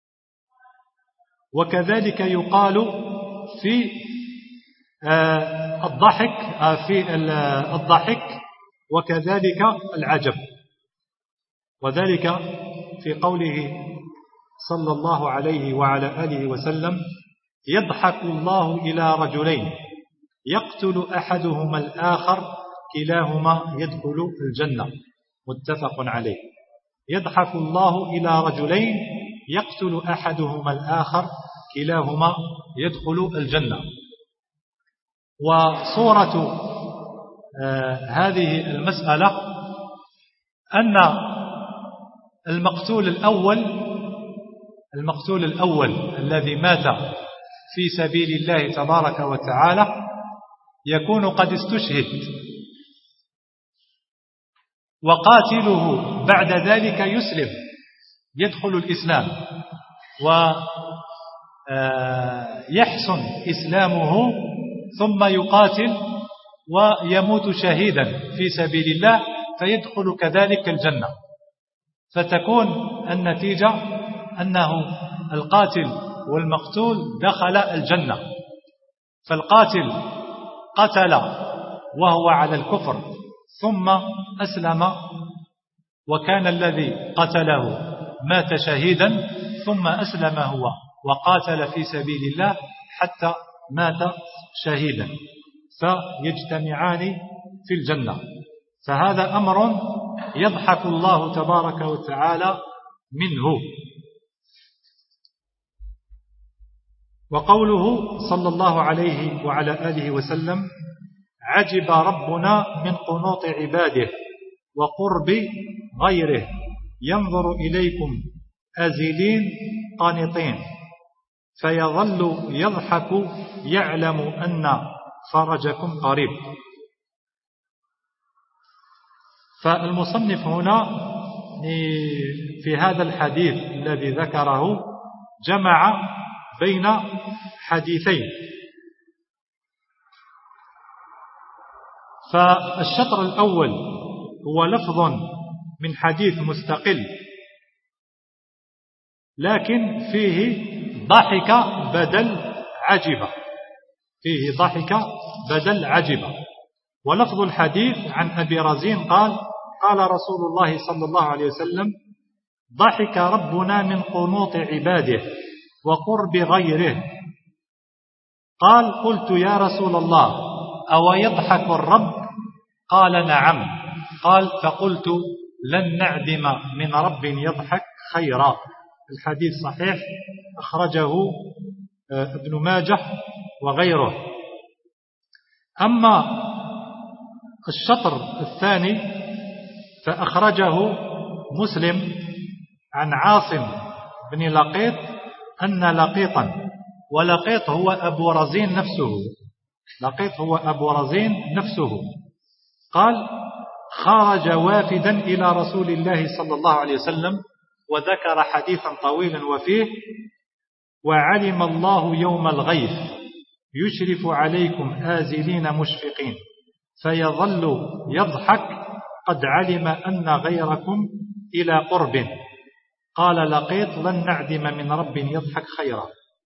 وكذلك يقال في الضحك في الضحك وكذلك العجب، وذلك في قوله صلى الله عليه وعلى آله وسلم: يضحك الله إلى رجلين يقتل أحدهما الآخر كلاهما يدخل الجنة، متفق عليه. يضحك الله إلى رجلين يقتل أحدهما الآخر كلاهما يدخل الجنة. وصورة آه هذه المسألة أن المقتول الأول المقتول الأول الذي مات في سبيل الله تبارك وتعالى يكون قد استشهد، وقاتله بعد ذلك يسلم، يدخل الإسلام ويحسن إسلامه ثم يقاتل ويموت شهيدا في سبيل الله فيدخل كذلك الجنة. فتكون النتيجة أنه القاتل والمقتول دخل الجنة. فالقاتل قتل وهو على الكفر ثم أسلم، وكان الذي قتله مات شهيدا ثم أسلم هو وقاتل في سبيل الله حتى مات شهيدا، فيجتمعان في الجنة. فهذا أمر يضحك الله تبارك وتعالى منه. وقوله صلى الله عليه وعلى آله وسلم: عجب ربنا من قنوط عباده وقرب غيره ينظر إليكم أزلين قانطين فيظل يضحك يعلم أن فرجكم قريب. فالمصنف هنا في هذا الحديث الذي ذكره جمع بين حديثين. فالشطر الأول هو لفظ من حديث مستقل لكن فيه ضحك بدل عجبة، فيه ضحك بدل عجبة. ولفظ الحديث عن أبي رزين قال: قال رسول الله صلى الله عليه وسلم: ضحك ربنا من قنوط عباده وقرب غيره. قال: قلت يا رسول الله أو يضحك الرب؟ قال: نعم. قال: فقلت لن نعدم من رب يضحك خيرا. الحديث صحيح، أخرجه ابن ماجه وغيره. أما الشطر الثاني فأخرجه مسلم عن عاصم بن لقيط أن لقيطا، ولقيط هو أبو رزين نفسه، لقيط هو أبو رزين نفسه، قال: خرج وافدا إلى رسول الله صلى الله عليه وسلم، وذكر حديثا طويلا وفيه: وعلم الله يوم الغيث يشرف عليكم آزلين مشفقين فيظل يضحك قد علم أن غيركم إلى قرب. قال لقيط: لن نعدم من رب يضحك خيرا.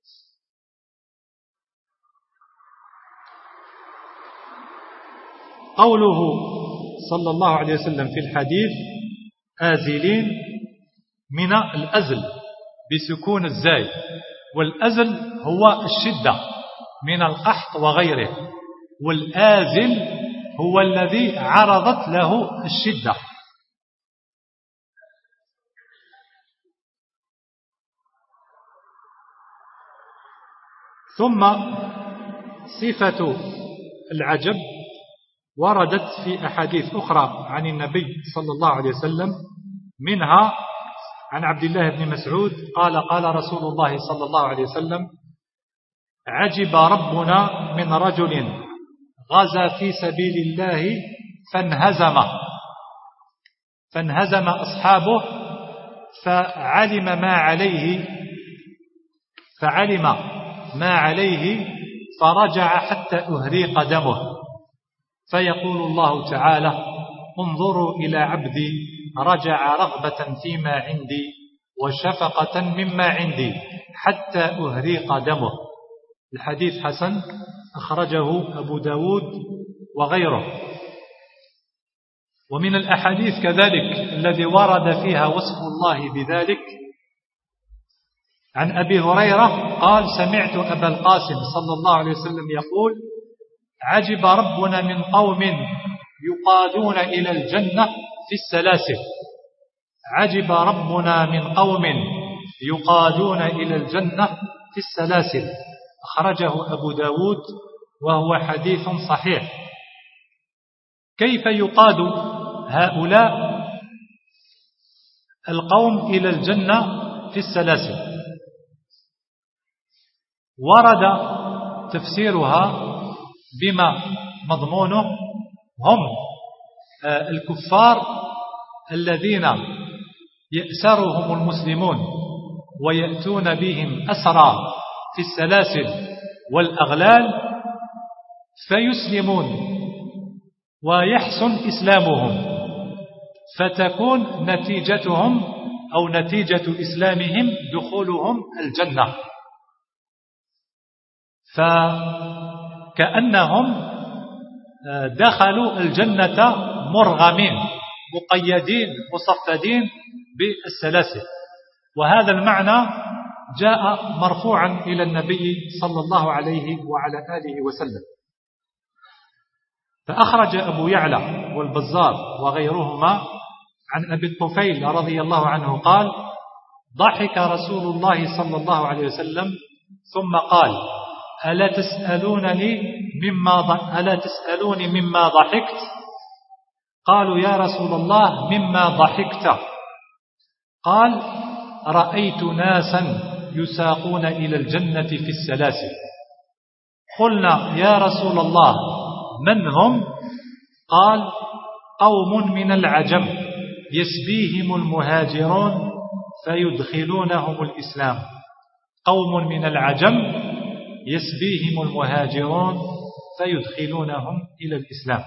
قوله صلى الله عليه وسلم في الحديث آزلين من الأزل بسكون الزاي، والأزل هو الشدة من القحط وغيره، والآزل هو الذي عرضت له الشدة. ثم صفة العجب وردت في أحاديث أخرى عن النبي صلى الله عليه وسلم، منها عن عبد الله بن مسعود قال: قال رسول الله صلى الله عليه وسلم: عجب ربنا من رجل غزا في سبيل الله فانهزم فانهزم أصحابه فعلم ما عليه فعلم ما عليه فرجع حتى أهريق دمه، فيقول الله تعالى: انظروا إلى عبدي رجع رغبة فيما عندي وشفقة مما عندي حتى أهريق دمه. الحديث حسن أخرجه أبو داود وغيره. ومن الأحاديث كذلك الذي ورد فيها وصف الله بذلك عن أبي هريرة قال: سمعت أبا القاسم صلى الله عليه وسلم يقول: عجب ربنا من قوم يقادون إلى الجنة في السلاسل. عجب ربنا من قوم يقادون إلى الجنة في السلاسل، أخرجه أبو داود وهو حديث صحيح. كيف يقاد هؤلاء القوم إلى الجنة في السلاسل؟ ورد تفسيرها بما مضمونه هم الكفار الذين يأسرهم المسلمون ويأتون بهم أسرى في السلاسل والأغلال فيسلمون ويحسن إسلامهم، فتكون نتيجتهم أو نتيجة إسلامهم دخولهم الجنة، فكأنهم دخلوا الجنة مرغمين مقيدين مصفدين بالسلاسل. وهذا المعنى جاء مرفوعا إلى النبي صلى الله عليه وعلى آله وسلم. فأخرج أبو يعلى والبزار وغيرهما عن أبي الطفيل رضي الله عنه قال: ضحك رسول الله صلى الله عليه وسلم ثم قال: ألا تسألونني مما ألا تسألوني مما ضحكت؟ قالوا: يا رسول الله مما ضحكت؟ قال: رأيت ناسا يساقون إلى الجنة في السلاسل. قلنا: يا رسول الله من هم؟ قال: قوم من العجم يسبيهم المهاجرون فيدخلونهم الإسلام. قوم من العجم يسبيهم المهاجرون فيدخلونهم إلى الإسلام.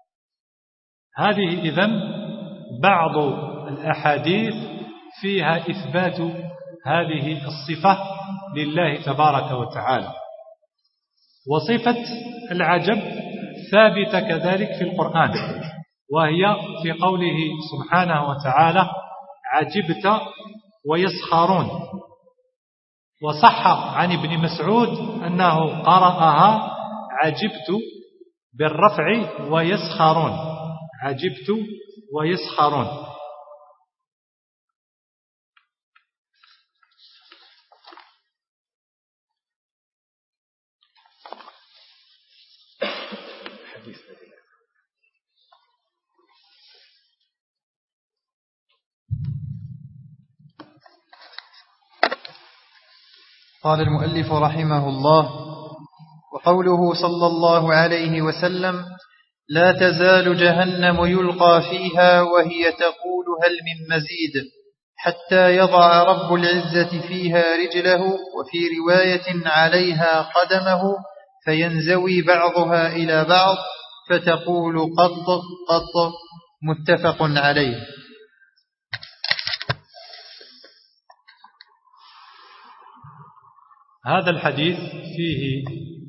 هذه إذن بعض الأحاديث فيها إثبات هذه الصفة لله تبارك وتعالى. وصفة العجب ثابتة كذلك في القرآن، وهي في قوله سبحانه وتعالى: عجبت ويسخرون. وصح عن ابن مسعود أنه قرأها عجبت بالرفع ويسخرون، عجبت ويسخرون. قال المؤلف رحمه الله: وقوله صلى الله عليه وسلم: لا تزال جهنم يلقى فيها وهي تقول هل من مزيد حتى يضع رب العزة فيها رجله، وفي رواية عليها قدمه، فينزوي بعضها إلى بعض فتقول قط قط، متفق عليه. هذا الحديث فيه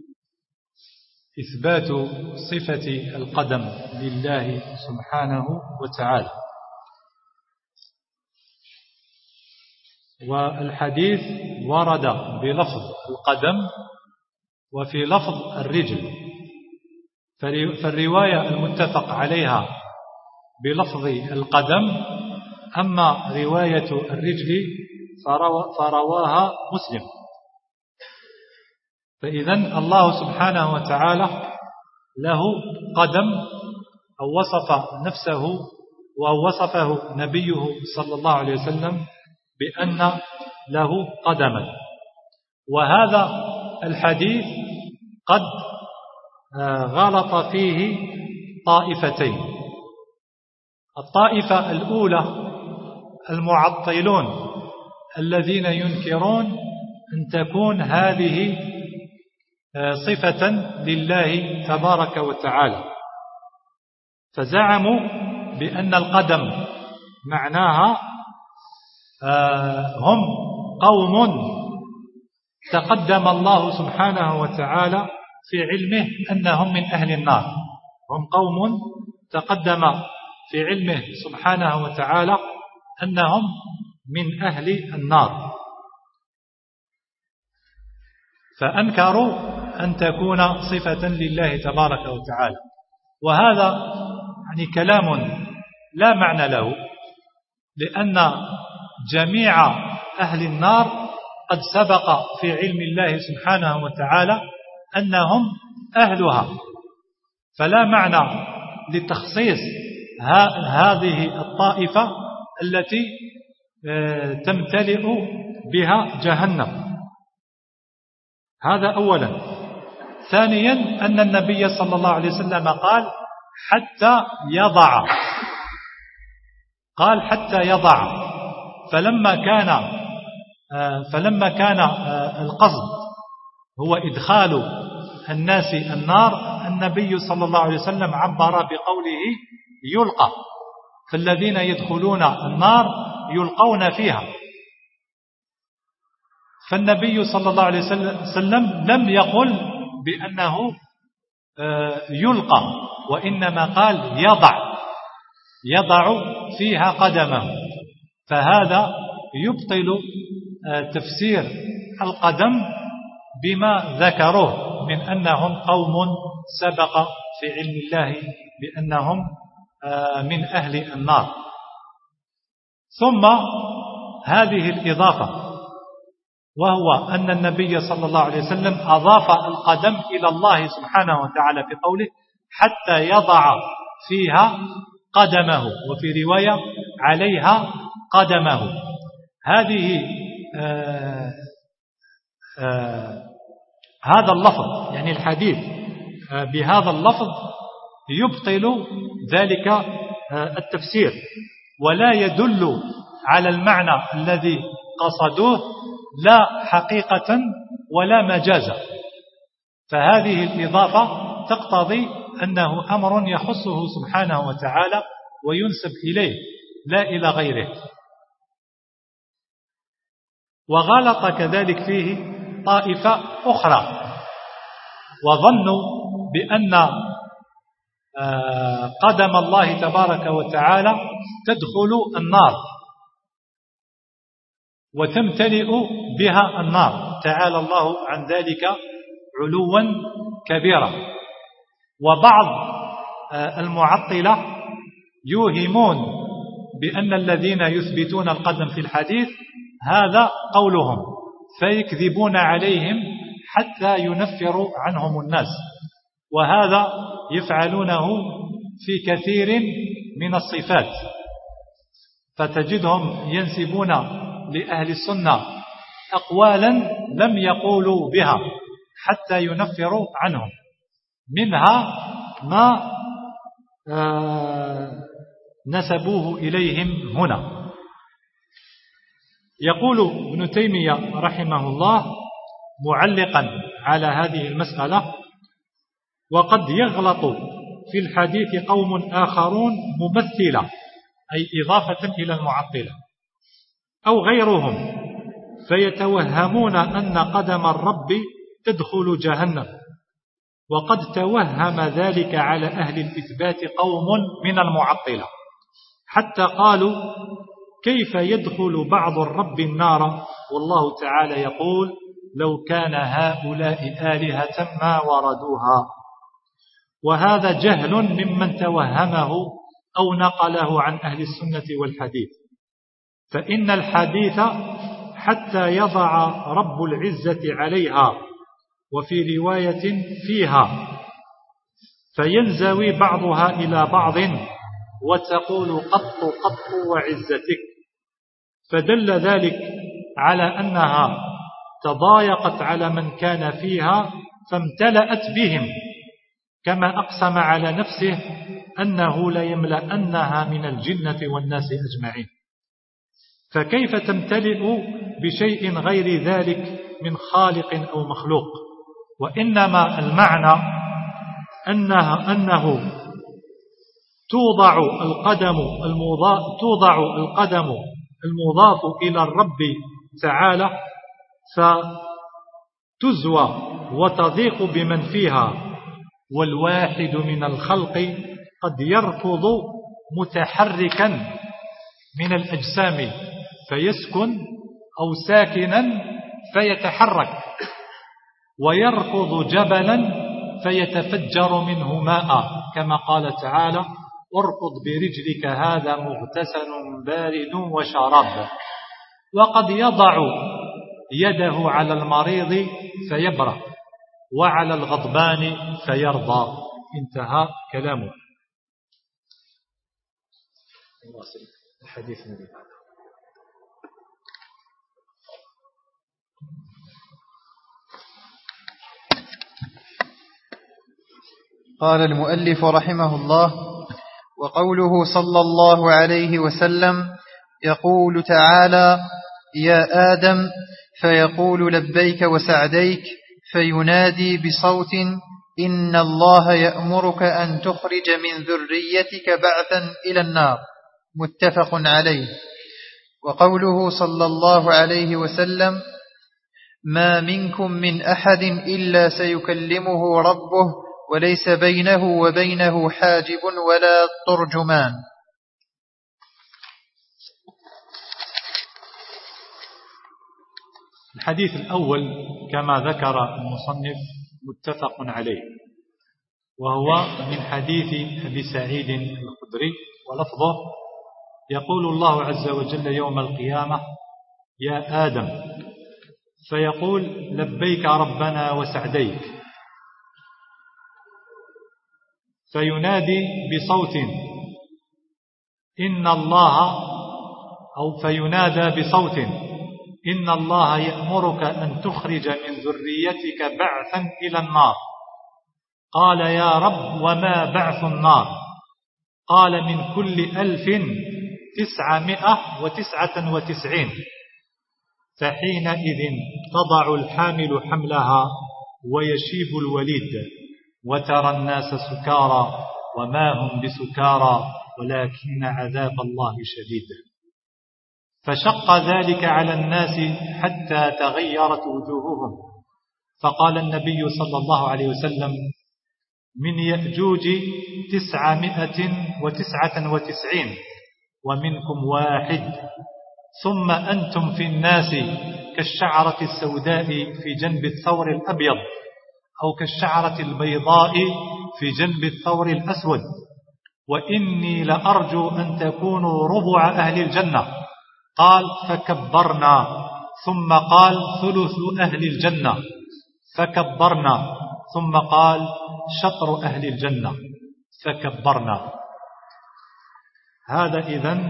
إثبات صفة القدم لله سبحانه وتعالى. والحديث ورد بلفظ القدم وفي لفظ الرجل، فالرواية المتفق عليها بلفظ القدم، أما رواية الرجل فرواها مسلم. فإذن الله سبحانه وتعالى له قدم، أو وصف نفسه ووصفه نبيه صلى الله عليه وسلم بأن له قدما. وهذا الحديث قد غلط فيه طائفتين. الطائفة الأولى المعطلون الذين ينكرون أن تكون هذه صفة لله تبارك وتعالى، فزعموا بأن القدم معناها هم قوم تقدم الله سبحانه وتعالى في علمه أنهم من أهل النار، هم قوم تقدم في علمه سبحانه وتعالى أنهم من أهل النار، فأنكروا أن تكون صفة لله تبارك وتعالى. وهذا يعني كلام لا معنى له، لأن جميع أهل النار قد سبق في علم الله سبحانه وتعالى أنهم أهلها، فلا معنى لتخصيص هذه الطائفة التي تمتلئ بها جهنم. هذا أولا. ثانيا أن النبي صلى الله عليه وسلم قال حتى يضع، قال حتى يضع، فلما كان فلما كان القصد هو إدخال الناس النار، النبي صلى الله عليه وسلم عبر بقوله يلقى، فالذين يدخلون النار يلقون فيها، فالنبي صلى الله عليه وسلم لم يقل بأنه يلقى، وإنما قال يضع، يضع فيها قدمه، فهذا يبطل تفسير القدم بما ذكروه من أنهم قوم سبق في علم الله بأنهم من أهل النار. ثم هذه الإضافة، وهو أن النبي صلى الله عليه وسلم أضاف القدم إلى الله سبحانه وتعالى في قوله حتى يضع فيها قدمه، وفي رواية عليها قدمه. هذه آآ آآ هذا اللفظ، يعني الحديث بهذا اللفظ يبطل ذلك التفسير، ولا يدل على المعنى الذي قصدوه لا حقيقة ولا مجازا، فهذه الإضافة تقتضي أنه أمر يخصه سبحانه وتعالى وينسب إليه لا إلى غيره. وغلط كذلك فيه طائفة أخرى، وظنوا بأن قدم الله تبارك وتعالى تدخل النار وتمتلئ بها النار، تعالى الله عن ذلك علوا كبيرا. وبعض المعطلة يوهمون بأن الذين يثبتون القدم في الحديث هذا قولهم، فيكذبون عليهم حتى ينفروا عنهم الناس، وهذا يفعلونه في كثير من الصفات، فتجدهم ينسبون لأهل السنة أقوالا لم يقولوا بها حتى ينفروا عنهم، منها ما نسبوه إليهم هنا. يقول ابن تيمية رحمه الله معلقا على هذه المسألة: وقد يغلط في الحديث قوم آخرون ممثلة، أي إضافة إلى المعطلة، أو غيرهم، فيتوهمون أن قدم الرب تدخل جهنم، وقد توهم ذلك على أهل الإثبات قوم من المعطلة، حتى قالوا: كيف يدخل بعض الرب النار والله تعالى يقول: لو كان هؤلاء آلهة ما وردوها. وهذا جهل ممن توهمه أو نقله عن أهل السنة والحديث، فإن الحديث حتى يضع رب العزة عليها، وفي رواية فيها، فينزوي بعضها إلى بعض وتقول قط قط وعزتك، فدل ذلك على أنها تضايقت على من كان فيها فامتلأت بهم، كما أقسم على نفسه أنه ليملأنها من الجنة والناس أجمعين. فكيف تمتلئ بشيء غير ذلك من خالق أو مخلوق؟ وإنما المعنى أنها أنه توضع القدم المضاف توضع القدم المضاف إلى الرب تعالى، فتزوى وتضيق بمن فيها، والواحد من الخلق قد يركض متحركا من الأجسام فيسكن، أو ساكنا فيتحرك، ويركض جبلا فيتفجر منه ماء، كما قال تعالى: اركض برجلك هذا مغتسل بارد وشراب. وقد يضع يده على المريض فيبرأ، وعلى الغضبان فيرضى. انتهى كلامه. الحديث النبي. قال المؤلف رحمه الله: وقوله صلى الله عليه وسلم يقول تعالى: يا آدم، فيقول لبيك وسعديك، فينادي بصوت: إن الله يأمرك أن تخرج من ذريتك بعثا إلى النار. متفق عليه. وقوله صلى الله عليه وسلم: ما منكم من أحد إلا سيكلمه ربه وليس بينه وبينه حاجب ولا ترجمان. الحديث الأول كما ذكر المصنف متفق عليه، وهو من حديث أبي سعيد الخدري، ولفظه: يقول الله عز وجل يوم القيامة: يا آدم، فيقول لبيك ربنا وسعديك، فينادي بصوت: إن الله، أو فينادى بصوت: إن الله يأمرك أن تخرج من ذريتك بعثا إلى النار. قال: يا رب، وما بعث النار؟ قال: من كل ألف تسعمائة وتسعة وتسعين. فحينئذ تضع الحامل حملها ويشيب الوليد، وترى الناس سكارى وما هم بسكارى ولكن عذاب الله شديد. فشق ذلك على الناس حتى تغيرت وجوههم، فقال النبي صلى الله عليه وسلم: من يأجوج تسعمائة وتسعة وتسعين ومنكم واحد، ثم أنتم في الناس كالشعرة السوداء في جنب الثور الأبيض، أو كالشعرة البيضاء في جنب الثور الأسود، وإني لأرجو أن تكونوا ربع أهل الجنة. قال: فكبرنا. ثم قال: ثلث أهل الجنة. فكبرنا. ثم قال: شطر أهل الجنة. فكبرنا. هذا إذن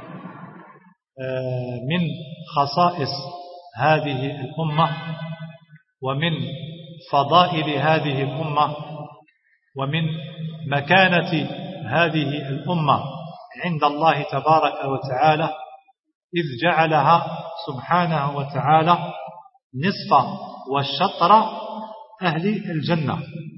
من خصائص هذه الأمة، ومن فضائل هذه الأمة، ومن مكانة هذه الأمة عند الله تبارك وتعالى، إذ جعلها سبحانه وتعالى نصف والشطر أهل الجنة.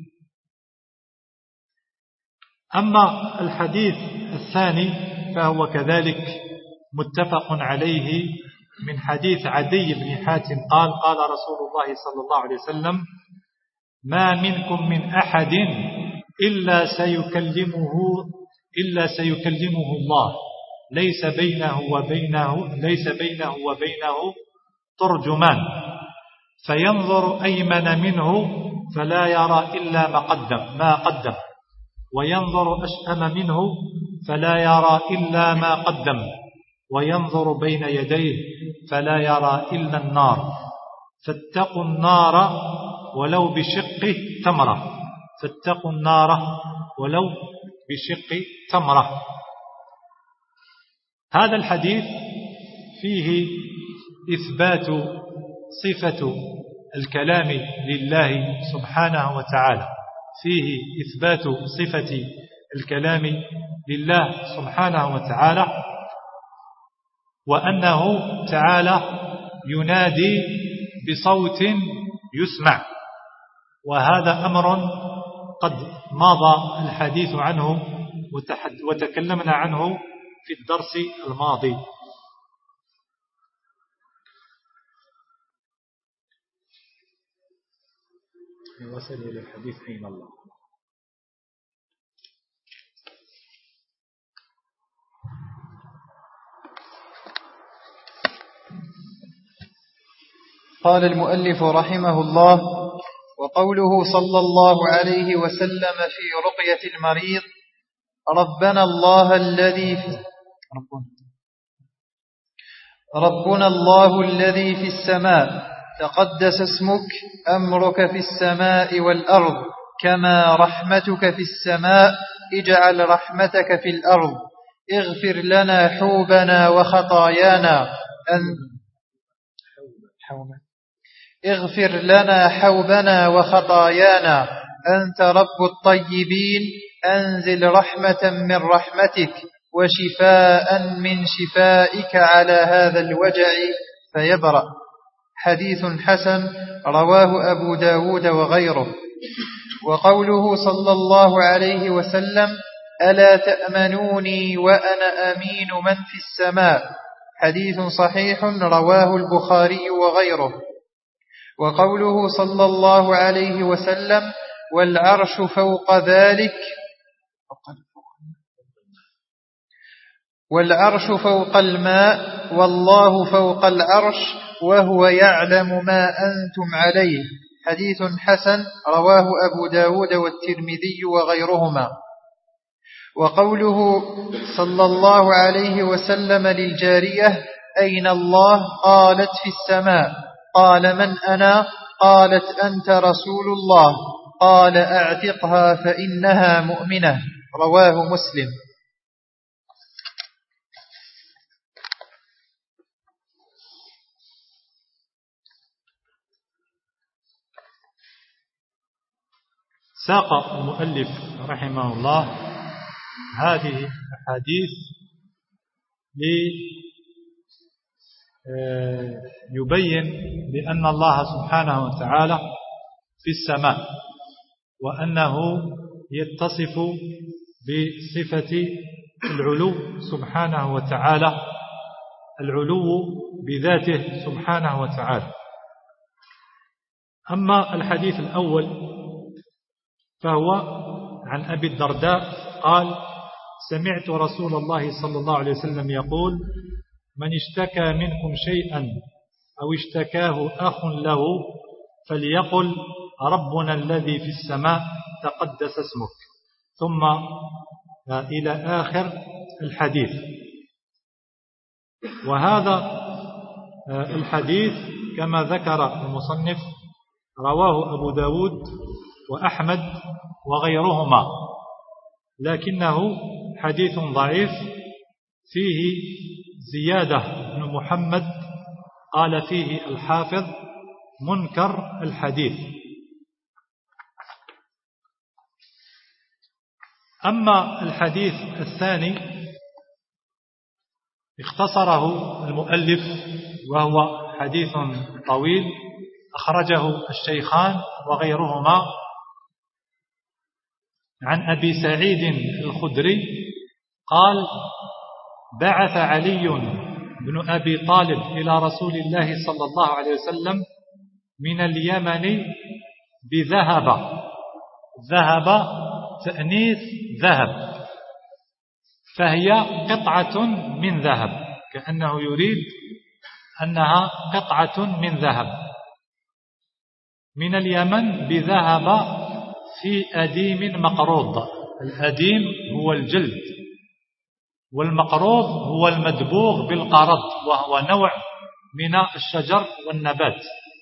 أما الحديث الثاني فهو كذلك متفق عليه، من حديث عدي بن حاتم قال: قال رسول الله صلى الله عليه وسلم: ما منكم من أحد إلا سيكلمه إلا سيكلمه الله، ليس بينه وبينه ليس بينه وبينه ترجمان، فينظر أيمن منه فلا يرى إلا ما قدم ما قدم وينظر أشأم منه فلا يرى إلا ما قدم، وينظر بين يديه فلا يرى إلا النار. فاتقوا النار ولو بشق تمرة فاتقوا النار ولو بشق تمرة. هذا الحديث فيه إثبات صفة الكلام لله سبحانه وتعالى، فيه إثبات صفة الكلام لله سبحانه وتعالى، وأنه تعالى ينادي بصوت يسمع. وهذا أمر قد مضى الحديث عنه وتكلمنا عنه في الدرس الماضي. وصل إلى الحديث أين الله. قال المؤلف رحمه الله: وقوله صلى الله عليه وسلم في رقية المريض: ربنا الله الذي في ربنا الله الذي في السماء تقدس اسمك، أمرك في السماء والأرض، كما رحمتك في السماء اجعل رحمتك في الأرض، اغفر لنا حوبنا وخطايانا أن اغفر لنا حوبنا وخطايانا أنت رب الطيبين، أنزل رحمة من رحمتك وشفاء من شفائك على هذا الوجع فيبرأ. حديث حسن رواه أبو داود وغيره. وقوله صلى الله عليه وسلم: ألا تأمنوني وأنا أمين من في السماء، حديث صحيح رواه البخاري وغيره. وقوله صلى الله عليه وسلم: والعرش فوق ذلك والعرش فوق الماء والله فوق العرش وهو يعلم ما أنتم عليه، حديث حسن رواه أبو داود والترمذي وغيرهما. وقوله صلى الله عليه وسلم للجارية: أين الله؟ قالت: في السماء. قال: من أنا؟ قالت: أنت رسول الله. قال: أعتقها فإنها مؤمنة. رواه مسلم. ساق المؤلف رحمه الله هذه الأحاديث ليبين بأن الله سبحانه وتعالى في السماء، وأنه يتصف بصفة العلو سبحانه وتعالى، العلو بذاته سبحانه وتعالى. أما الحديث الأول فهو عن أبي الدرداء قال: سمعت رسول الله صلى الله عليه وسلم يقول: من اشتكى منكم شيئا أو اشتكاه أخ له فليقل ربنا الذي في السماء تقدس اسمك، ثم إلى آخر الحديث. وهذا الحديث كما ذكر المصنف رواه أبو داود وأحمد وغيرهما، لكنه حديث ضعيف فيه زيادة بن محمد قال فيه الحافظ منكر الحديث. أما الحديث الثاني اختصره المؤلف وهو حديث طويل أخرجه الشيخان وغيرهما عن أبي سعيد الخدري قال: بعث علي بن أبي طالب إلى رسول الله صلى الله عليه وسلم من اليمن بذهب، ذهب تأنيث ذهب، فهي قطعة من ذهب، كأنه يريد أنها قطعة من ذهب، من اليمن بذهب في أديم مقروض. الأديم هو الجلد، والمقروض هو المدبوغ بالقرض، وهو نوع من الشجر والنبات.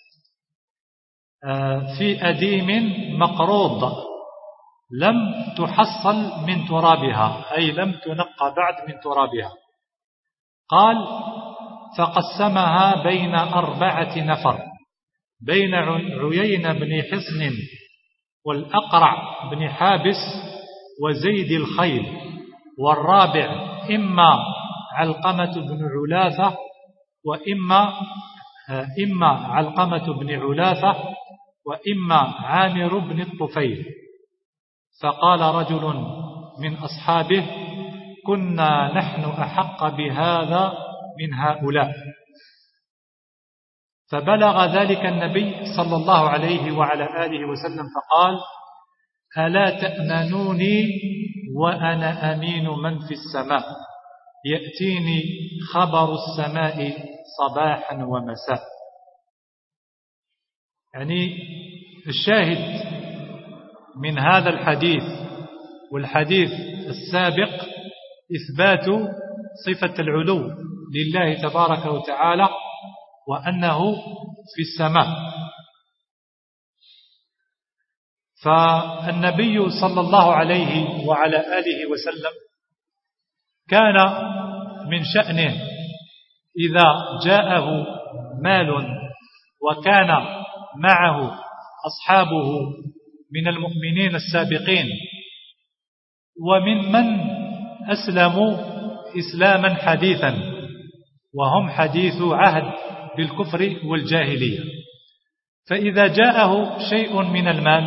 في أديم مقروض لم تحصل من ترابها، أي لم تنقى بعد من ترابها. قال: فقسمها بين أربعة نفر، بين عيين بن حصن والأقرع بن حابس وزيد الخيل، والرابع إما علقمة بن علاثة وإما إما علقمة بن علاثة وإما عامر بن الطفيل. فقال رجل من أصحابه: كنا نحن أحق بهذا من هؤلاء. فبلغ ذلك النبي صلى الله عليه وعلى آله وسلم فقال: ألا تأمنوني وأنا أمين من في السماء، يأتيني خبر السماء صباحا ومساء. يعني الشاهد من هذا الحديث والحديث السابق إثبات صفة العلو لله تبارك وتعالى وأنه في السماء. فالنبي صلى الله عليه وعلى آله وسلم كان من شأنه إذا جاءه مال وكان معه أصحابه من المؤمنين السابقين ومن من أسلموا إسلاما حديثا وهم حديث عهد بالكفر والجاهلية، فإذا جاءه شيء من المال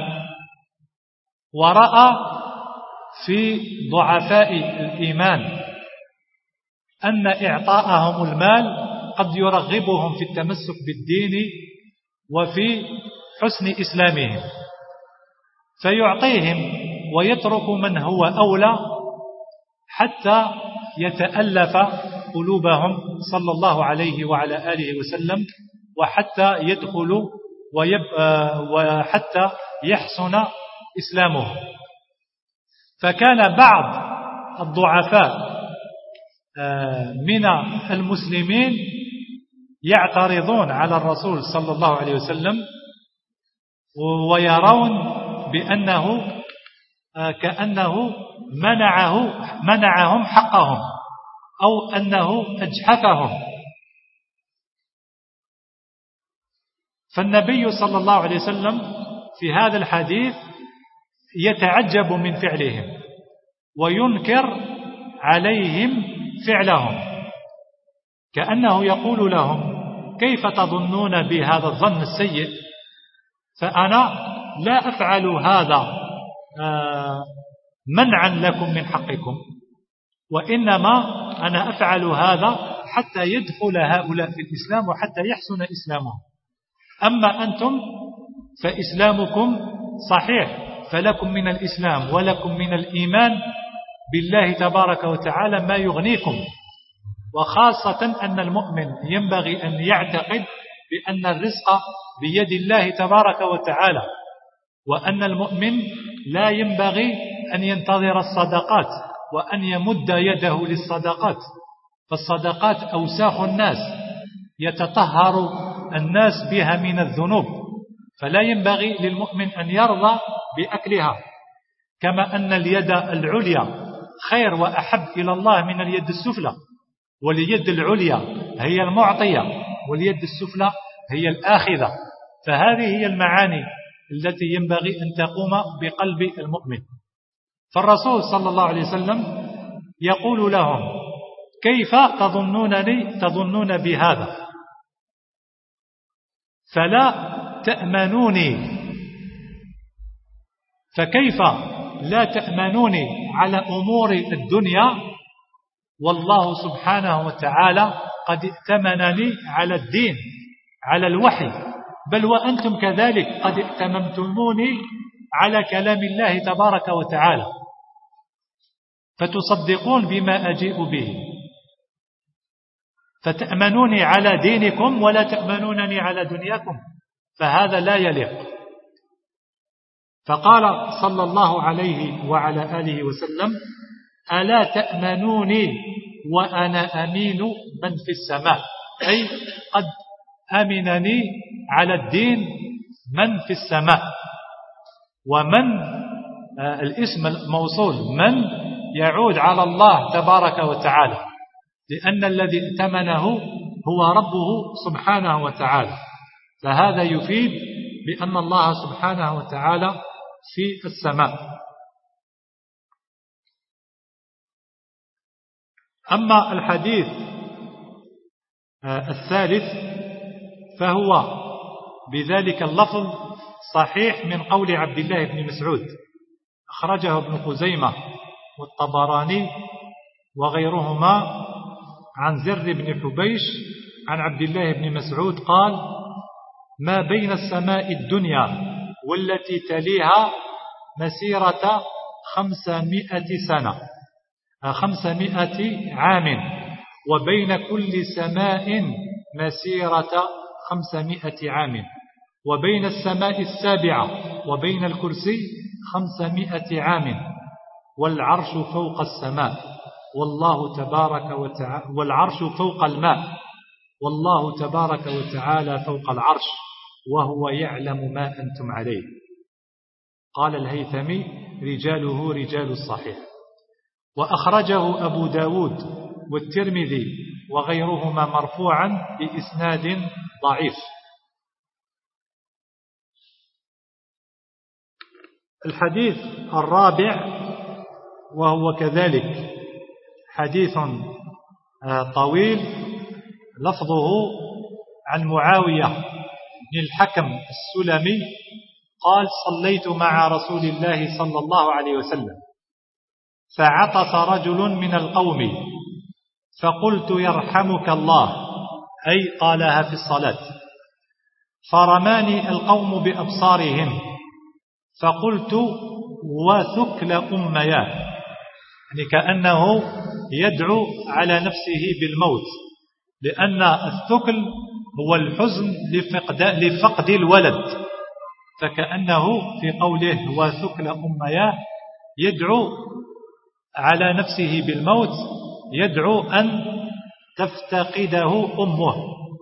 ورأى في ضعفاء الإيمان أن إعطاءهم المال قد يرغبهم في التمسك بالدين وفي حسن إسلامهم، فيعطيهم ويترك من هو أولى حتى يتألف قلوبهم صلى الله عليه وعلى آله وسلم، وحتى يدخلوا وحتى يحسن إسلامهم. فكان بعض الضعفاء من المسلمين يعترضون على الرسول صلى الله عليه وسلم ويرون بأنه كأنه منعه منعهم حقهم أو أنه أجحفهم. فالنبي صلى الله عليه وسلم في هذا الحديث يتعجب من فعلهم وينكر عليهم فعلهم، كأنه يقول لهم: كيف تظنون بهذا الظن السيء؟ فأنا لا أفعل هذا منعا لكم من حقكم، وإنما أنا أفعل هذا حتى يدخل هؤلاء في الإسلام وحتى يحسن إسلامهم. أما أنتم فإسلامكم صحيح، فلكم من الإسلام ولكم من الإيمان بالله تبارك وتعالى ما يغنيكم، وخاصة أن المؤمن ينبغي أن يعتقد بأن الرزق بيد الله تبارك وتعالى، وأن المؤمن لا ينبغي أن ينتظر الصدقات وأن يمد يده للصدقات، فالصدقات أوساخ الناس يتطهر الناس بها من الذنوب، فلا ينبغي للمؤمن أن يرضى بأكلها، كما أن اليد العليا خير وأحب إلى الله من اليد السفلى، واليد العليا هي المعطية واليد السفلى هي الآخذة. فهذه هي المعاني التي ينبغي أن تقوم بقلب المؤمن. فالرسول صلى الله عليه وسلم يقول لهم: كيف تظنونني تظنون بهذا؟ فلا تأمنوني. فكيف لا تأمنوني على أمور الدنيا والله سبحانه وتعالى قد ائتمنني على الدين، على الوحي، بل وأنتم كذلك قد ائتممتموني على كلام الله تبارك وتعالى، فتصدقون بما أجيء به، فتأمنوني على دينكم ولا تأمنونني على دنياكم، فهذا لا يليق. فقال صلى الله عليه وعلى آله وسلم: ألا تأمنوني وأنا أمين من في السماء، أي قد أمنني على الدين من في السماء. ومن الاسم الموصول من يعود على الله تبارك وتعالى، لأن الذي ائتمنه هو ربه سبحانه وتعالى، فهذا يفيد بأن الله سبحانه وتعالى في السماء. أما الحديث الثالث فهو بذلك اللفظ صحيح من قول عبد الله بن مسعود، أخرجه ابن خزيمة والطبراني وغيرهما عن زر بن حبيش عن عبد الله بن مسعود قال: ما بين السماء الدنيا والتي تليها مسيرة خمسمائة سنة خمسمائة عام، وبين كل سماء مسيرة خمسمائة عام، وبين السماء السابعة وبين الكرسي خمسمائة عام، والعرش فوق السماء والله تبارك وتعالى والعرش فوق الماء والله تبارك وتعالى فوق العرش وهو يعلم ما أنتم عليه. قال الهيثمي: رجاله رجال الصحيح. وأخرجه أبو داود والترمذي وغيرهما مرفوعا بإسناد ضعيف. الحديث الرابع وهو كذلك حديث طويل، لفظه عن معاوية بن الحكم السلمي قال: صليت مع رسول الله صلى الله عليه وسلم فعطس رجل من القوم فقلت: يرحمك الله، أي قالها في الصلاة. فرماني القوم بأبصارهم فقلت: وثكل أمياه، يعني كأنه يدعو على نفسه بالموت، لأن الثكل هو الحزن لفقد الولد، فكأنه في قوله وثكل أمياه يدعو على نفسه بالموت، يدعو أن تفتقده أمه.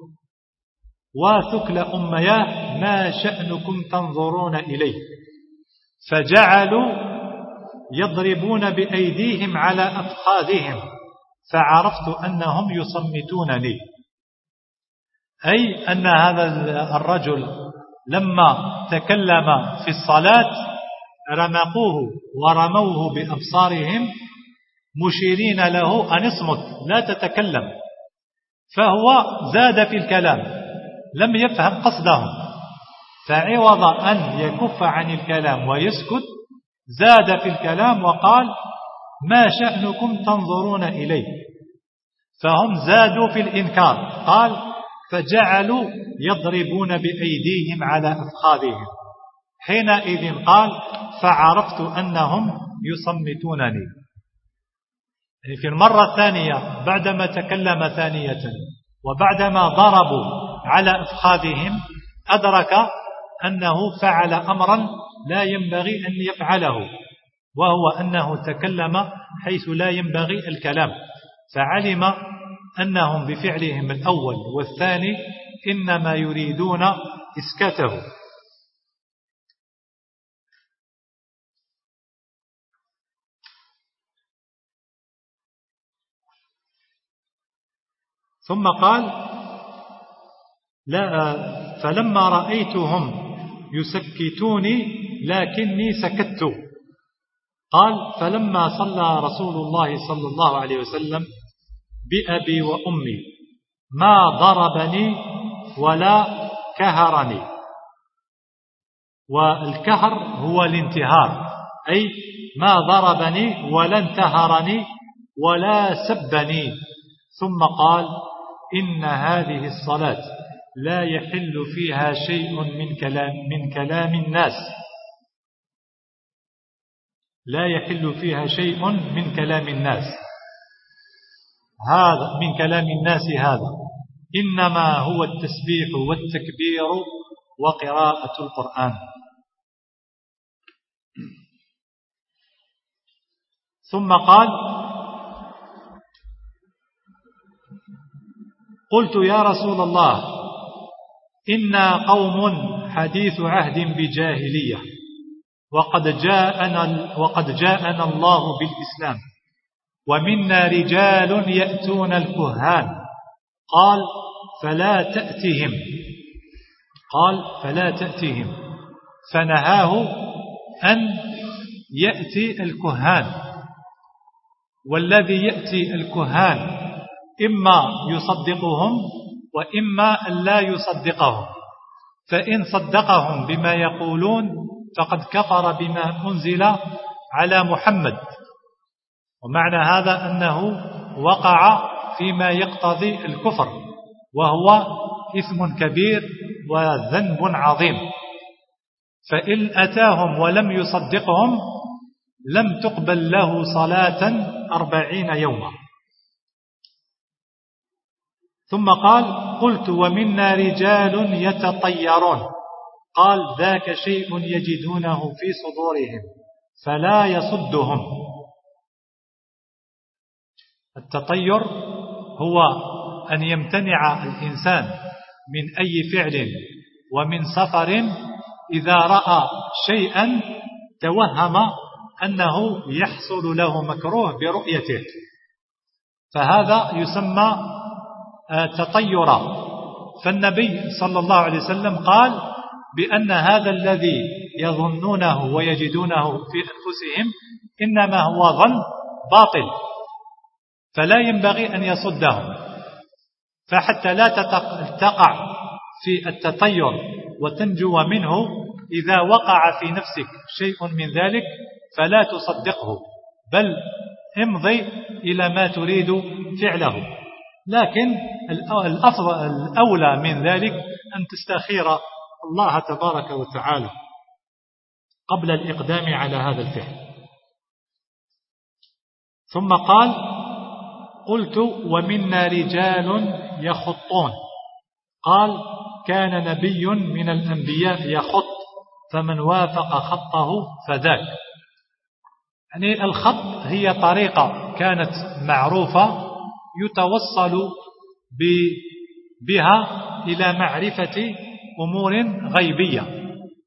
وثكل أمياه ما شأنكم تنظرون إليه؟ فجعلوا يضربون بأيديهم على أفخاذهم فعرفت أنهم يصمتونني، أي أن هذا الرجل لما تكلم في الصلاة رمقوه ورموه بأبصارهم مشيرين له أن اصمت لا تتكلم، فهو زاد في الكلام لم يفهم قصدهم، فعوض أن يكف عن الكلام ويسكت زاد في الكلام وقال: ما شأنكم تنظرون إليه؟ فهم زادوا في الإنكار. قال: فجعلوا يضربون بأيديهم على أفخاذهم، حينئذ قال: فعرفت أنهم يصمتونني. يعني في المرة الثانية بعدما تكلم ثانية وبعدما ضربوا على أفخاذهم أدرك أنه فعل أمرا لا ينبغي أن يفعله، وهو أنه تكلم حيث لا ينبغي الكلام، فعلم أنهم بفعلهم الأول والثاني إنما يريدون إسكاته. ثم قال: لا فلما رأيتهم يسكتوني لكني سكت. قال: فلما صلى رسول الله صلى الله عليه وسلم بأبي وأمي ما ضربني ولا كهرني. والكهر هو الانتهار، أي ما ضربني ولا انتهرني ولا سبني. ثم قال: إن هذه الصلاة لا يحل فيها شيء من كلام من كلام الناس لا يحل فيها شيء من كلام الناس هذا من كلام الناس هذا إنما هو التسبيح والتكبير وقراءة القرآن. ثم قال: قلت: يا رسول الله، إنا قوم حديث عهد بجاهلية، وقد جاءنا, وقد جاءنا الله بالإسلام، ومنا رجال يأتون الكهان. قال: فلا تأتهم قال فلا تأتهم فنهاه أن يأتي الكهان. والذي يأتي الكهان إما يصدقهم وإما أن لا يصدقهم، فإن صدقهم بما يقولون فقد كفر بما أنزل على محمد، ومعنى هذا أنه وقع فيما يقتضي الكفر، وهو إثم كبير وذنب عظيم، فإن أتاهم ولم يصدقهم لم تقبل له صلاة أربعين يوما. ثم قال: قلت: ومنا رجال يتطيرون. قال: ذاك شيء يجدونه في صدورهم فلا يصدهم. التطير هو أن يمتنع الإنسان من أي فعل ومن سفر إذا رأى شيئا توهم أنه يحصل له مكروه برؤيته، فهذا يسمى تطيرا. فالنبي صلى الله عليه وسلم قال بأن هذا الذي يظنونه ويجدونه في أنفسهم إنما هو ظن باطل، فلا ينبغي أن يصدهم. فحتى لا تقع في التطير وتنجو منه، إذا وقع في نفسك شيء من ذلك فلا تصدقه، بل امضي إلى ما تريد فعله. لكن الأفضل الأولى من ذلك أن تستخير الله تبارك وتعالى قبل الإقدام على هذا الفعل. ثم قال: قلت: ومنا رجال يخطون. قال: كان نبي من الأنبياء يخط، فمن وافق خطه فذاك. يعني الخط هي طريقة كانت معروفة يتوصل بها إلى معرفة أمور غيبية،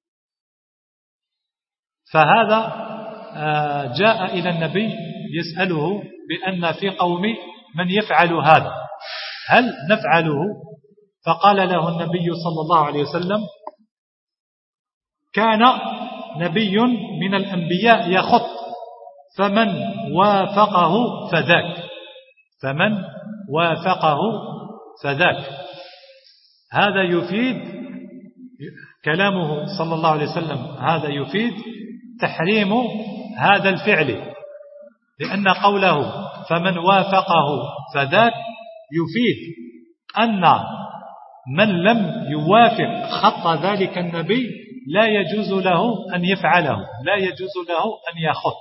فهذا جاء إلى النبي يسأله بأن في قوم من يفعل هذا، هل نفعله؟ فقال له النبي صلى الله عليه وسلم: كان نبي من الأنبياء يخط، فمن وافقه فذاك، فمن وافقه فذاك. هذا يفيد كلامه صلى الله عليه وسلم، هذا يفيد تحريم هذا الفعل، لأن قوله فمن وافقه فذاك يفيد أن من لم يوافق خط ذلك النبي لا يجوز له أن يفعله، لا يجوز له أن يخط.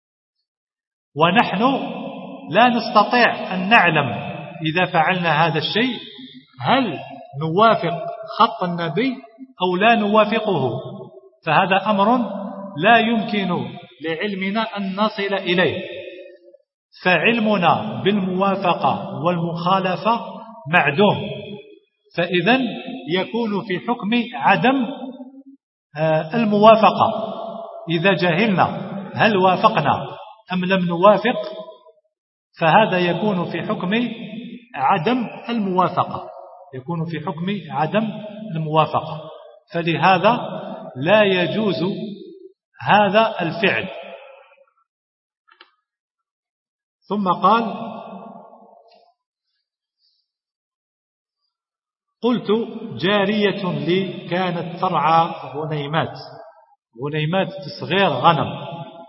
ونحن لا نستطيع أن نعلم إذا فعلنا هذا الشيء هل نوافق خط النبي أو لا نوافقه، فهذا أمر لا يمكن لعلمنا أن نصل إليه. فعلمنا بالموافقة والمخالفة معدوم، فإذن يكون في حكم عدم الموافقة. إذا جهلنا هل وافقنا أم لم نوافق فهذا يكون في حكم عدم الموافقة، يكون في حكم عدم الموافقة، فلهذا لا يجوز هذا الفعل. ثم قال: قلت: جارية لي كانت ترعى غنيمات، غنيمات تصغير غنم،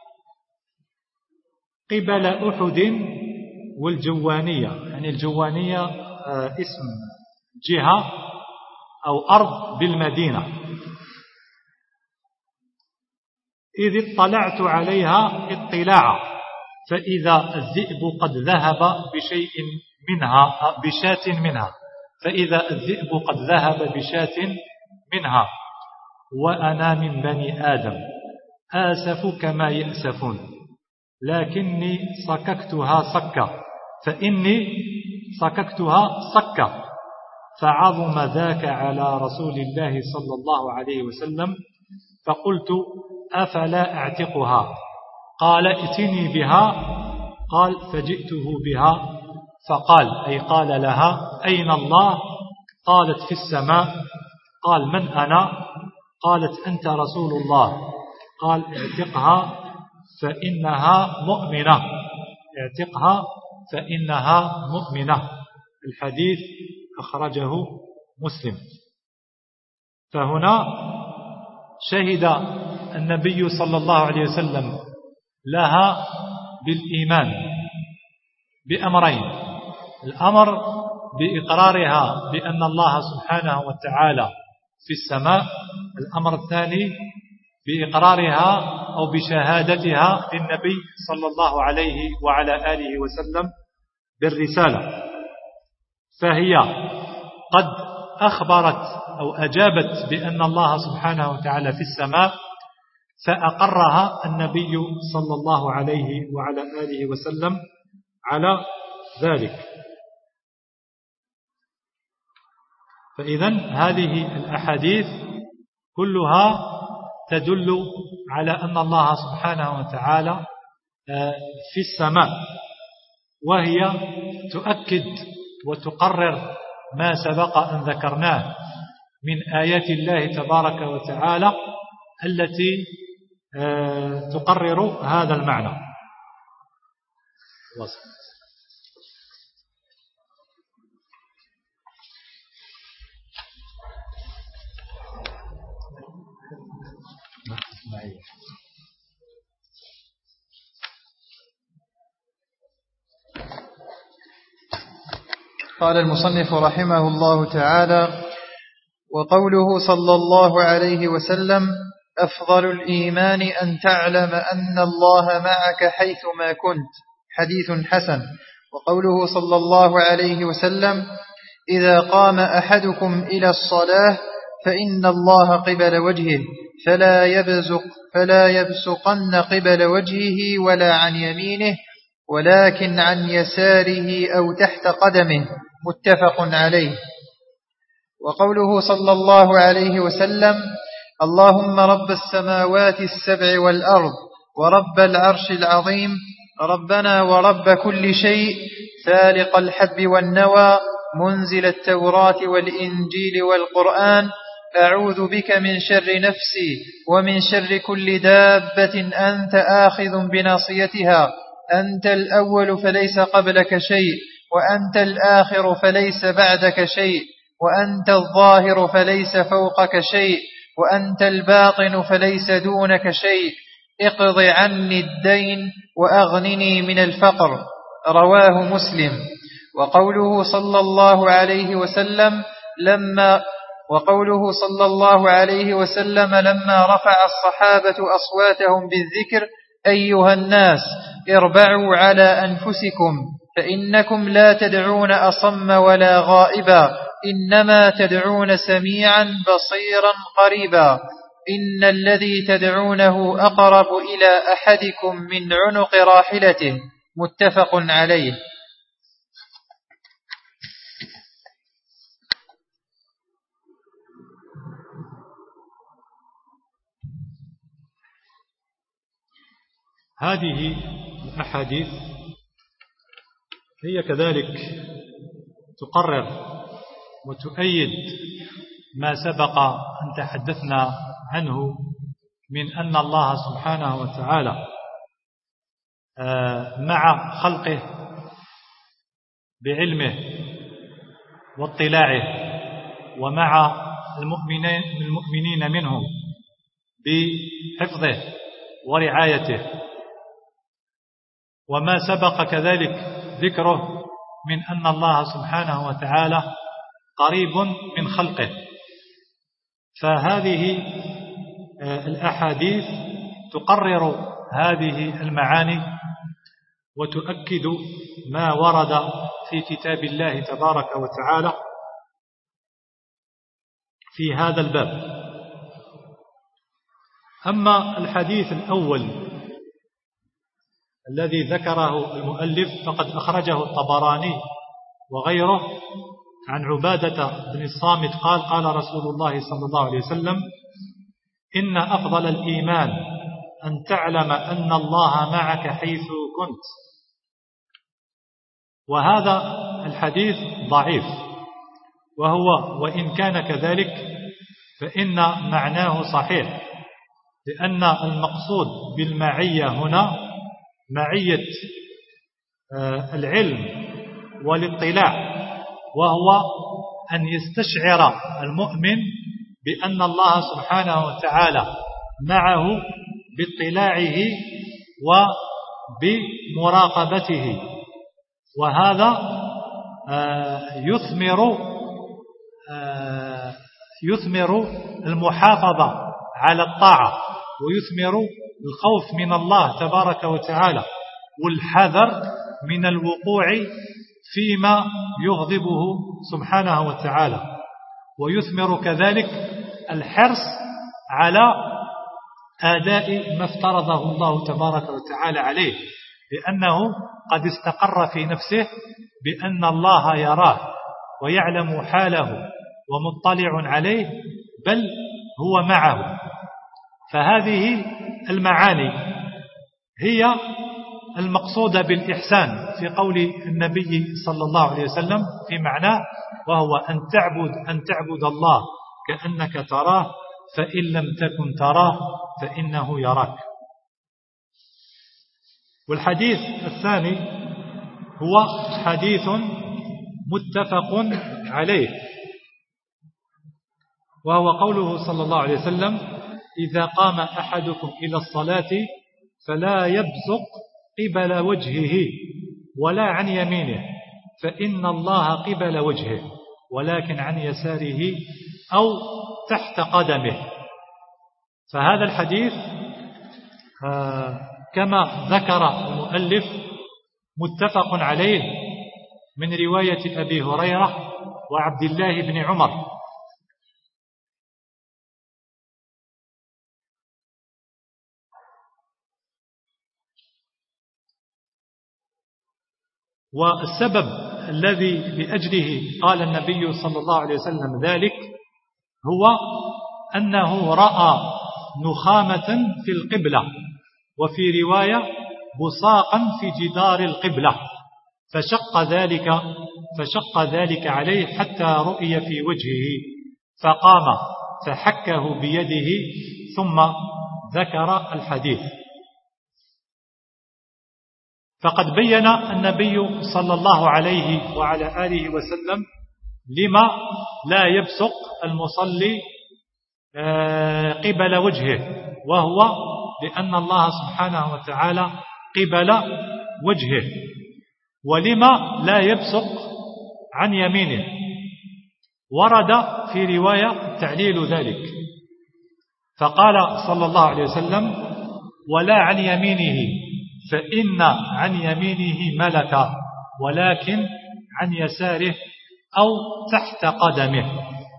قبل أحد والجوانية. يعني الجوانية اسم جهة أو أرض بالمدينة. إذ اطلعت عليها اطلاعا، فإذا الذئب قد ذهب بشيء منها بشاة منها فإذا الذئب قد ذهب بشاة منها وأنا من بني آدم آسف كما يأسفون، لكني صككتها صكة فإني صككتها صكة، فعظم ذاك على رسول الله صلى الله عليه وسلم، فقلت: أفلا أعتقها؟ قال: ائتني بها. قال: فجئته بها، فقال أي قال لها: أين الله؟ قالت: في السماء. قال: من أنا؟ قالت: أنت رسول الله. قال: اعتقها فإنها مؤمنة، اعتقها فإنها مؤمنة. الحديث أخرجه مسلم. فهنا شهد النبي صلى الله عليه وسلم لها بالإيمان بأمرين: الأمر بإقرارها بأن الله سبحانه وتعالى في السماء. الأمر الثاني بإقرارها أو بشهادتها للنبي صلى الله عليه وعلى آله وسلم بالرسالة، فهي قد أخبرت أو أجابت بأن الله سبحانه وتعالى في السماء، فأقرها النبي صلى الله عليه وعلى آله وسلم على ذلك. فإذن هذه الأحاديث كلها تدل على أن الله سبحانه وتعالى في السماء، وهي تؤكد وتقرر ما سبق أن ذكرناه من آيات الله تبارك وتعالى التي تقرر هذا المعنى. وصل. قال المصنف رحمه الله تعالى: وقوله صلى الله عليه وسلم: أفضل الإيمان أن تعلم أن الله معك حيثما كنت، حديث حسن. وقوله صلى الله عليه وسلم: إذا قام أحدكم إلى الصلاة فإن الله قبل وجهه فلا يبزق فلا يبسقن قبل وجهه ولا عن يمينه ولكن عن يساره أو تحت قدمه، متفق عليه. وقوله صلى الله عليه وسلم: اللهم رب السماوات السبع والأرض ورب العرش العظيم ربنا ورب كل شيء فالق الحب والنوى منزل التوراة والإنجيل والقرآن، أعوذ بك من شر نفسي ومن شر كل دابة أنت آخذ بناصيتها، أنت الأول فليس قبلك شيء وأنت الآخر فليس بعدك شيء وأنت الظاهر فليس فوقك شيء وأنت الباطن فليس دونك شيء، اقض عني الدين وأغنني من الفقر. رواه مسلم. وقوله صلى الله عليه وسلم لما وقوله صلى الله عليه وسلم لما رفع الصحابة أصواتهم بالذكر: أيها الناس اربعوا على أنفسكم فإنكم لا تدعون أصم ولا غائبا، إنما تدعون سميعا بصيرا قريبا، إن الذي تدعونه أقرب إلى أحدكم من عنق راحلته، متفق عليه. هذه الأحاديث هي كذلك تقرر وتؤيد ما سبق أن تحدثنا عنه من أن الله سبحانه وتعالى مع خلقه بعلمه واطلاعه ومع المؤمنين, المؤمنين منه بحفظه ورعايته، وما سبق كذلك ذكره من أن الله سبحانه وتعالى قريب من خلقه. فهذه الأحاديث تقرر هذه المعاني وتؤكد ما ورد في كتاب الله تبارك وتعالى في هذا الباب. أما الحديث الأول الذي ذكره المؤلف فقد أخرجه الطبراني وغيره عن عبادة بن الصامت قال: قال رسول الله صلى الله عليه وسلم: إن أفضل الإيمان أن تعلم أن الله معك حيث كنت. وهذا الحديث ضعيف، وهو وإن كان كذلك فإن معناه صحيح، لأن المقصود بالمعية هنا معية العلم والاطلاع، وهو أن يستشعر المؤمن بأن الله سبحانه وتعالى معه باطلاعه وبمراقبته، وهذا يثمر يثمر المحافظة على الطاعة ويثمر الخوف من الله تبارك وتعالى والحذر من الوقوع فيما يغضبه سبحانه وتعالى، ويثمر كذلك الحرص على أداء ما افترضه الله تبارك وتعالى عليه، لأنه قد استقر في نفسه بأن الله يراه ويعلم حاله ومطلع عليه، بل هو معه. فهذه المعاني هي المقصودة بالإحسان في قول النبي صلى الله عليه وسلم في معناه، وهو أن تعبد أن تعبد الله كأنك تراه فإن لم تكن تراه فإنه يراك. والحديث الثاني هو حديث متفق عليه، وهو قوله صلى الله عليه وسلم: إذا قام أحدكم إلى الصلاة فلا يبزق قبل وجهه ولا عن يمينه فإن الله قبل وجهه ولكن عن يساره أو تحت قدمه. فهذا الحديث كما ذكر المؤلف متفق عليه من رواية أبي هريرة وعبد الله بن عمر. والسبب الذي لأجله قال النبي صلى الله عليه وسلم ذلك هو أنه رأى نخامة في القبلة، وفي رواية بصاقا في جدار القبلة، فشق ذلك فشق ذلك عليه حتى رؤي في وجهه، فقام فحكه بيده ثم ذكر الحديث. فقد بين النبي صلى الله عليه وعلى آله وسلم لما لا يبصق المصلي قبل وجهه، وهو لأن الله سبحانه وتعالى قبل وجهه. ولما لا يبصق عن يمينه، ورد في رواية تعليل ذلك، فقال صلى الله عليه وسلم: ولا عن يمينه فإن عن يمينه ملكا ولكن عن يساره أو تحت قدمه.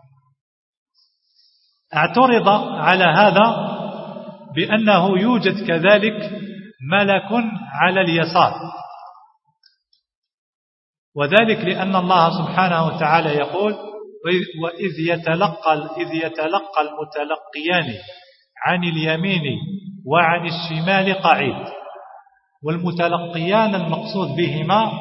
اعترض على هذا بأنه يوجد كذلك ملك على اليسار، وذلك لأن الله سبحانه وتعالى يقول: وإذ يتلقى, إذ يتلقى المتلقيان عن اليمين وعن الشمال قعيد. والمتلقيان المقصود بهما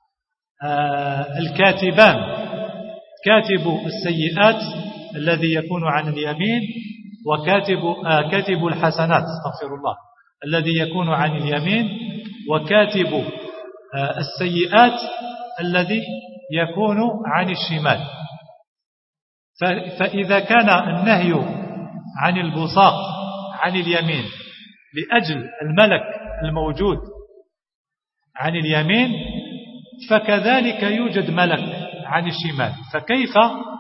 الكاتبان، كاتب السيئات الذي يكون عن اليمين، وكاتب كاتب الحسنات استغفر الله الذي يكون عن اليمين، وكاتب السيئات الذي يكون عن الشمال. فإذا كان النهي عن البصاق عن اليمين لأجل الملك الموجود عن اليمين، فكذلك يوجد ملك عن الشمال، فكيف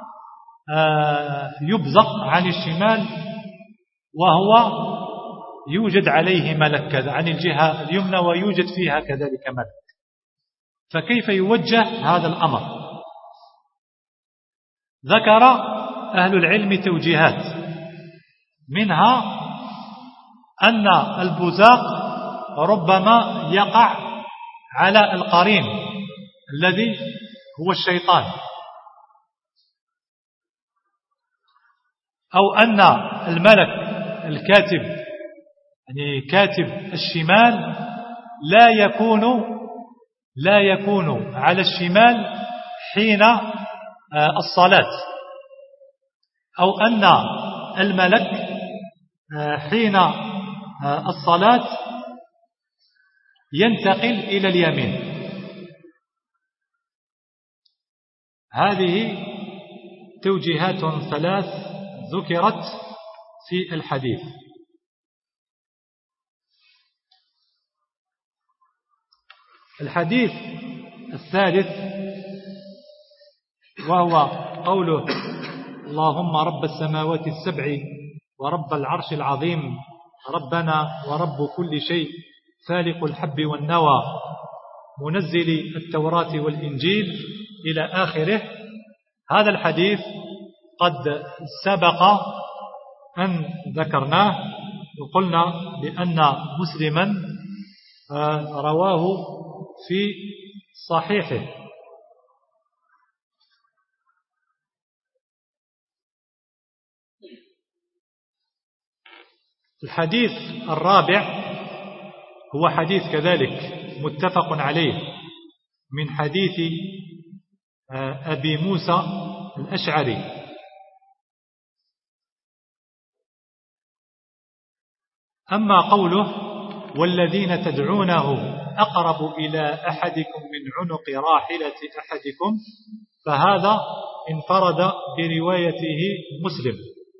يبزق عن الشمال وهو يوجد عليه ملك كذا عن الجهة اليمنى ويوجد فيها كذلك ملك؟ فكيف يوجه هذا الأمر؟ ذكر أهل العلم توجيهات، منها أن البزاق ربما يقع على القرين الذي هو الشيطان، أو أن الملك الكاتب يعني كاتب الشمال لا يكون لا يكون على الشمال حين الصلاة، أو أن الملك حين الصلاة ينتقل إلى اليمين. هذه توجيهات ثلاث ذكرت في الحديث. الحديث الثالث وهو قوله اللهم رب السماوات السبع ورب العرش العظيم ربنا ورب كل شيء فالق الحب والنوى منزل التوراة والإنجيل إلى آخره. هذا الحديث قد سبق أن ذكرناه وقلنا بأن مسلما رواه في صحيحه. الحديث الرابع هو حديث كذلك متفق عليه من حديث أبي موسى الأشعري أما قوله والذين تدعونه أقرب إلى أحدكم من عنق راحلة أحدكم فهذا انفرد بروايته مسلم.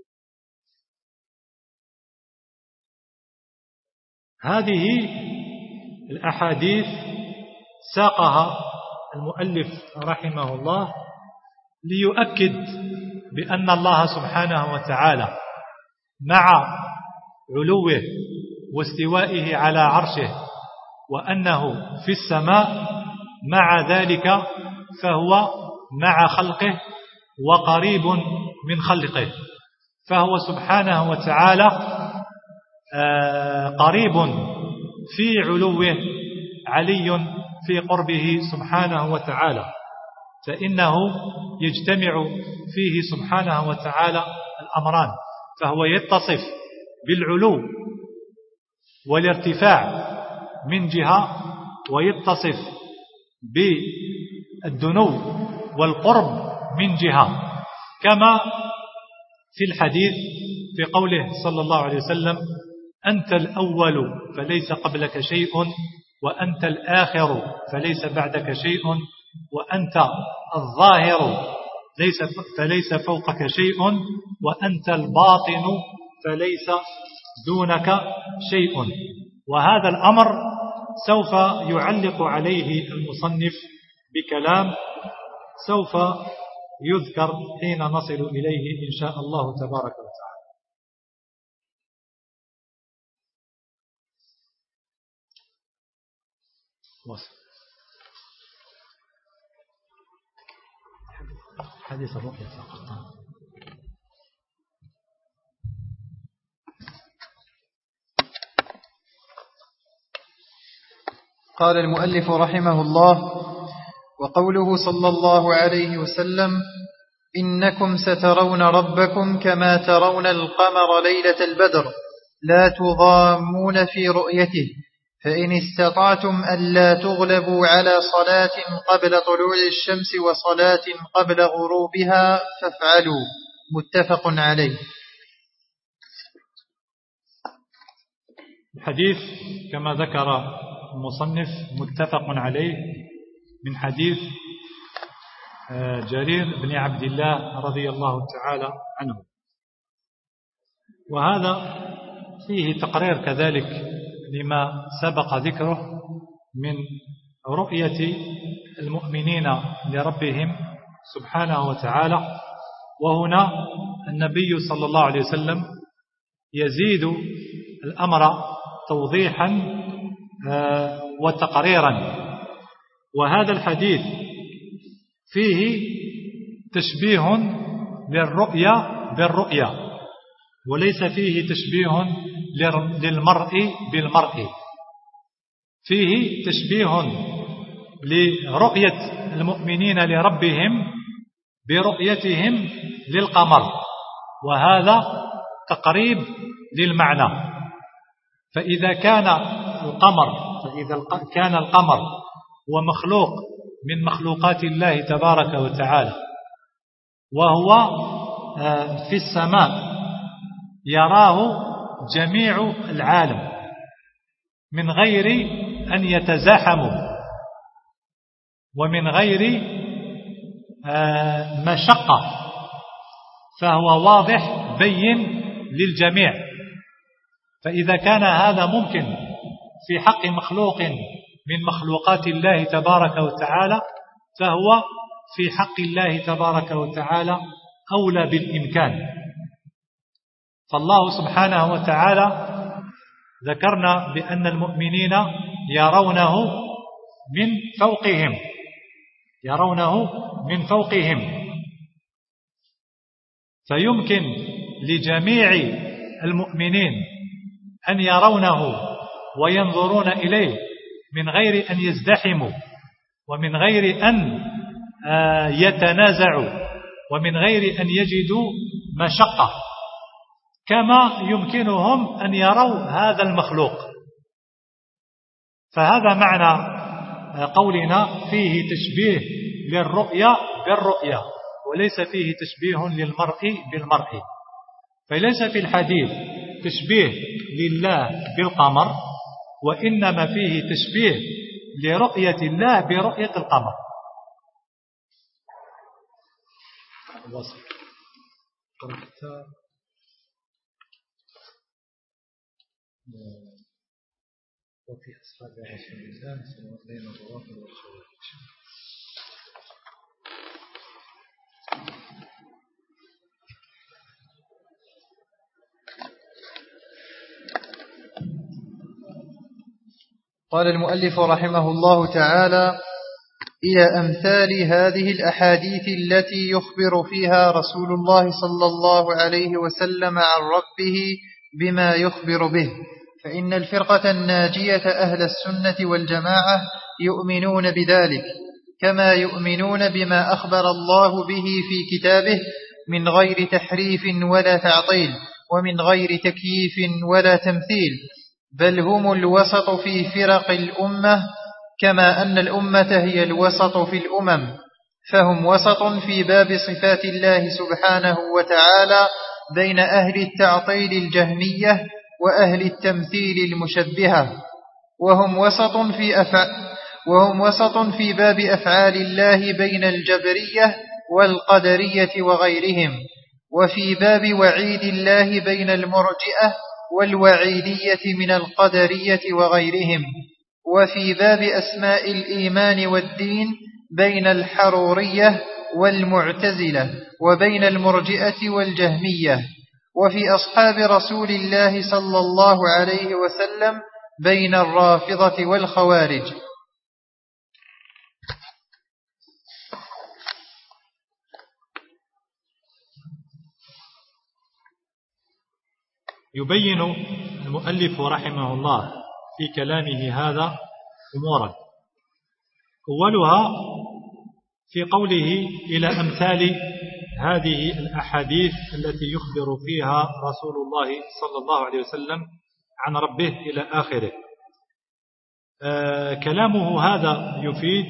هذه الأحاديث ساقها المؤلف رحمه الله ليؤكد بأن الله سبحانه وتعالى مع علوه واستوائه على عرشه وأنه في السماء مع ذلك فهو مع خلقه وقريب من خلقه، فهو سبحانه وتعالى قريب في علوه علي في قربه سبحانه وتعالى، فإنه يجتمع فيه سبحانه وتعالى الأمران، فهو يتصف بالعلو والارتفاع من جهة ويتصف بالدنو والقرب من جهة، كما في الحديث في قوله صلى الله عليه وسلم أنت الأول فليس قبلك شيء وأنت الآخر فليس بعدك شيء وأنت الظاهر ليس فليس فوقك شيء وأنت الباطن فليس دونك شيء. وهذا الأمر سوف يعلق عليه المصنف بكلام سوف يذكر حين نصل إليه إن شاء الله تبارك وتعالى. حديث الرؤيا فقط. قال المؤلف رحمه الله: وقوله صلى الله عليه وسلم إنكم سترون ربكم كما ترون القمر ليلة البدر لا تضامون في رؤيته فإن استطعتم ألا تغلبوا على صلاة قبل طلوع الشمس وصلاة قبل غروبها فافعلوا. متفق عليه. الحديث كما ذكر المصنف متفق عليه من حديث جرير بن عبد الله رضي الله تعالى عنه، وهذا فيه تقرير كذلك لما سبق ذكره من رؤية المؤمنين لربهم سبحانه وتعالى. وهنا النبي صلى الله عليه وسلم يزيد الأمر توضيحا وتقريرا، وهذا الحديث فيه تشبيه للرؤيا بالرؤيا وليس فيه تشبيه للمرء بالمرء، فيه تشبيه لرؤية المؤمنين لربهم برؤيتهم للقمر، وهذا تقريب للمعنى. فإذا كان القمر فإذا كان القمر هو مخلوق من مخلوقات الله تبارك وتعالى وهو في السماء يراه جميع العالم من غير أن يتزاحموا ومن غير مشقة، فهو واضح بين للجميع. فإذا كان هذا ممكن في حق مخلوق من مخلوقات الله تبارك وتعالى فهو في حق الله تبارك وتعالى أولى بالإمكان. فالله سبحانه وتعالى ذكرنا بأن المؤمنين يرونه من فوقهم يرونه من فوقهم فيمكن لجميع المؤمنين أن يرونه وينظرون إليه من غير أن يزدحموا ومن غير أن يتنازعوا ومن غير أن يجدوا مشقة، كما يمكنهم أن يروا هذا المخلوق. فهذا معنى قولنا فيه تشبيه للرؤيا بالرؤيا، وليس فيه تشبيه للمرء بالمرء. فليس في الحديث تشبيه لله بالقمر، وإنما فيه تشبيه لرؤية الله برؤية القمر. وفي أصحاب رسول الله بين الروافض والخوارج. قال المؤلف رحمه الله تعالى: إلى أمثال هذه الأحاديث التي يخبر فيها رسول الله صلى الله عليه وسلم عن ربه بما يخبر به، فإن الفرقة الناجية أهل السنة والجماعة يؤمنون بذلك، كما يؤمنون بما أخبر الله به في كتابه من غير تحريف ولا تعطيل، ومن غير تكييف ولا تمثيل، بل هم الوسط في فرق الأمة، كما أن الأمة هي الوسط في الأمم، فهم وسط في باب صفات الله سبحانه وتعالى بين أهل التعطيل الجهمية وأهل التمثيل المشبهة، وهم وسط في أفع... وهم وسط في باب أفعال الله بين الجبرية والقدرية وغيرهم، وفي باب وعيد الله بين المرجئة والوعيدية من القدرية وغيرهم، وفي باب أسماء الإيمان والدين بين الحرورية والمعتزلة وبين المرجئة والجهمية، وفي أصحاب رسول الله صلى الله عليه وسلم بين الرافضة والخوارج. يبين المؤلف رحمه الله في كلامه هذا أمورا، أولها في قوله إلى أمثال هذه الأحاديث التي يخبر فيها رسول الله صلى الله عليه وسلم عن ربه إلى آخره. آه كلامه هذا يفيد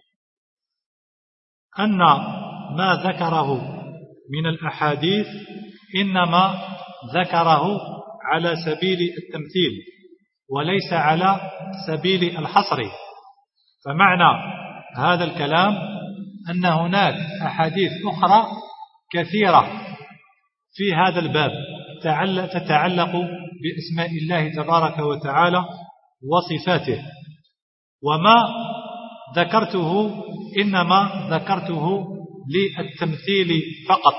أن ما ذكره من الأحاديث إنما ذكره على سبيل التمثيل وليس على سبيل الحصر. فمعنى هذا الكلام أن هناك أحاديث أخرى كثيرة في هذا الباب تتعلق بأسماء الله تبارك وتعالى وصفاته، وما ذكرته إنما ذكرته للتمثيل فقط،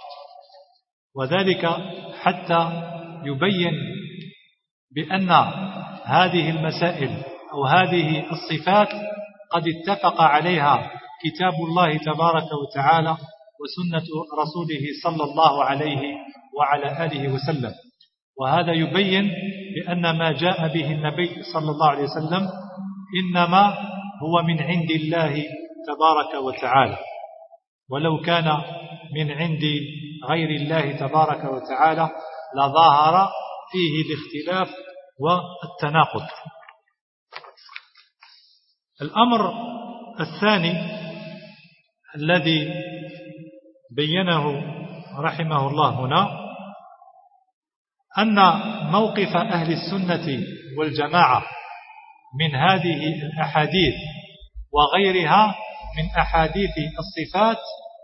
وذلك حتى يبين بأن هذه المسائل أو هذه الصفات قد اتفق عليها كتاب الله تبارك وتعالى وسنة رسوله صلى الله عليه وعلى آله وسلم. وهذا يبين بأن ما جاء به النبي صلى الله عليه وسلم إنما هو من عند الله تبارك وتعالى، ولو كان من عند غير الله تبارك وتعالى لظاهر فيه الاختلاف والتناقض. الأمر الثاني الذي بينه رحمه الله هنا أن موقف أهل السنة والجماعة من هذه الأحاديث وغيرها من أحاديث الصفات،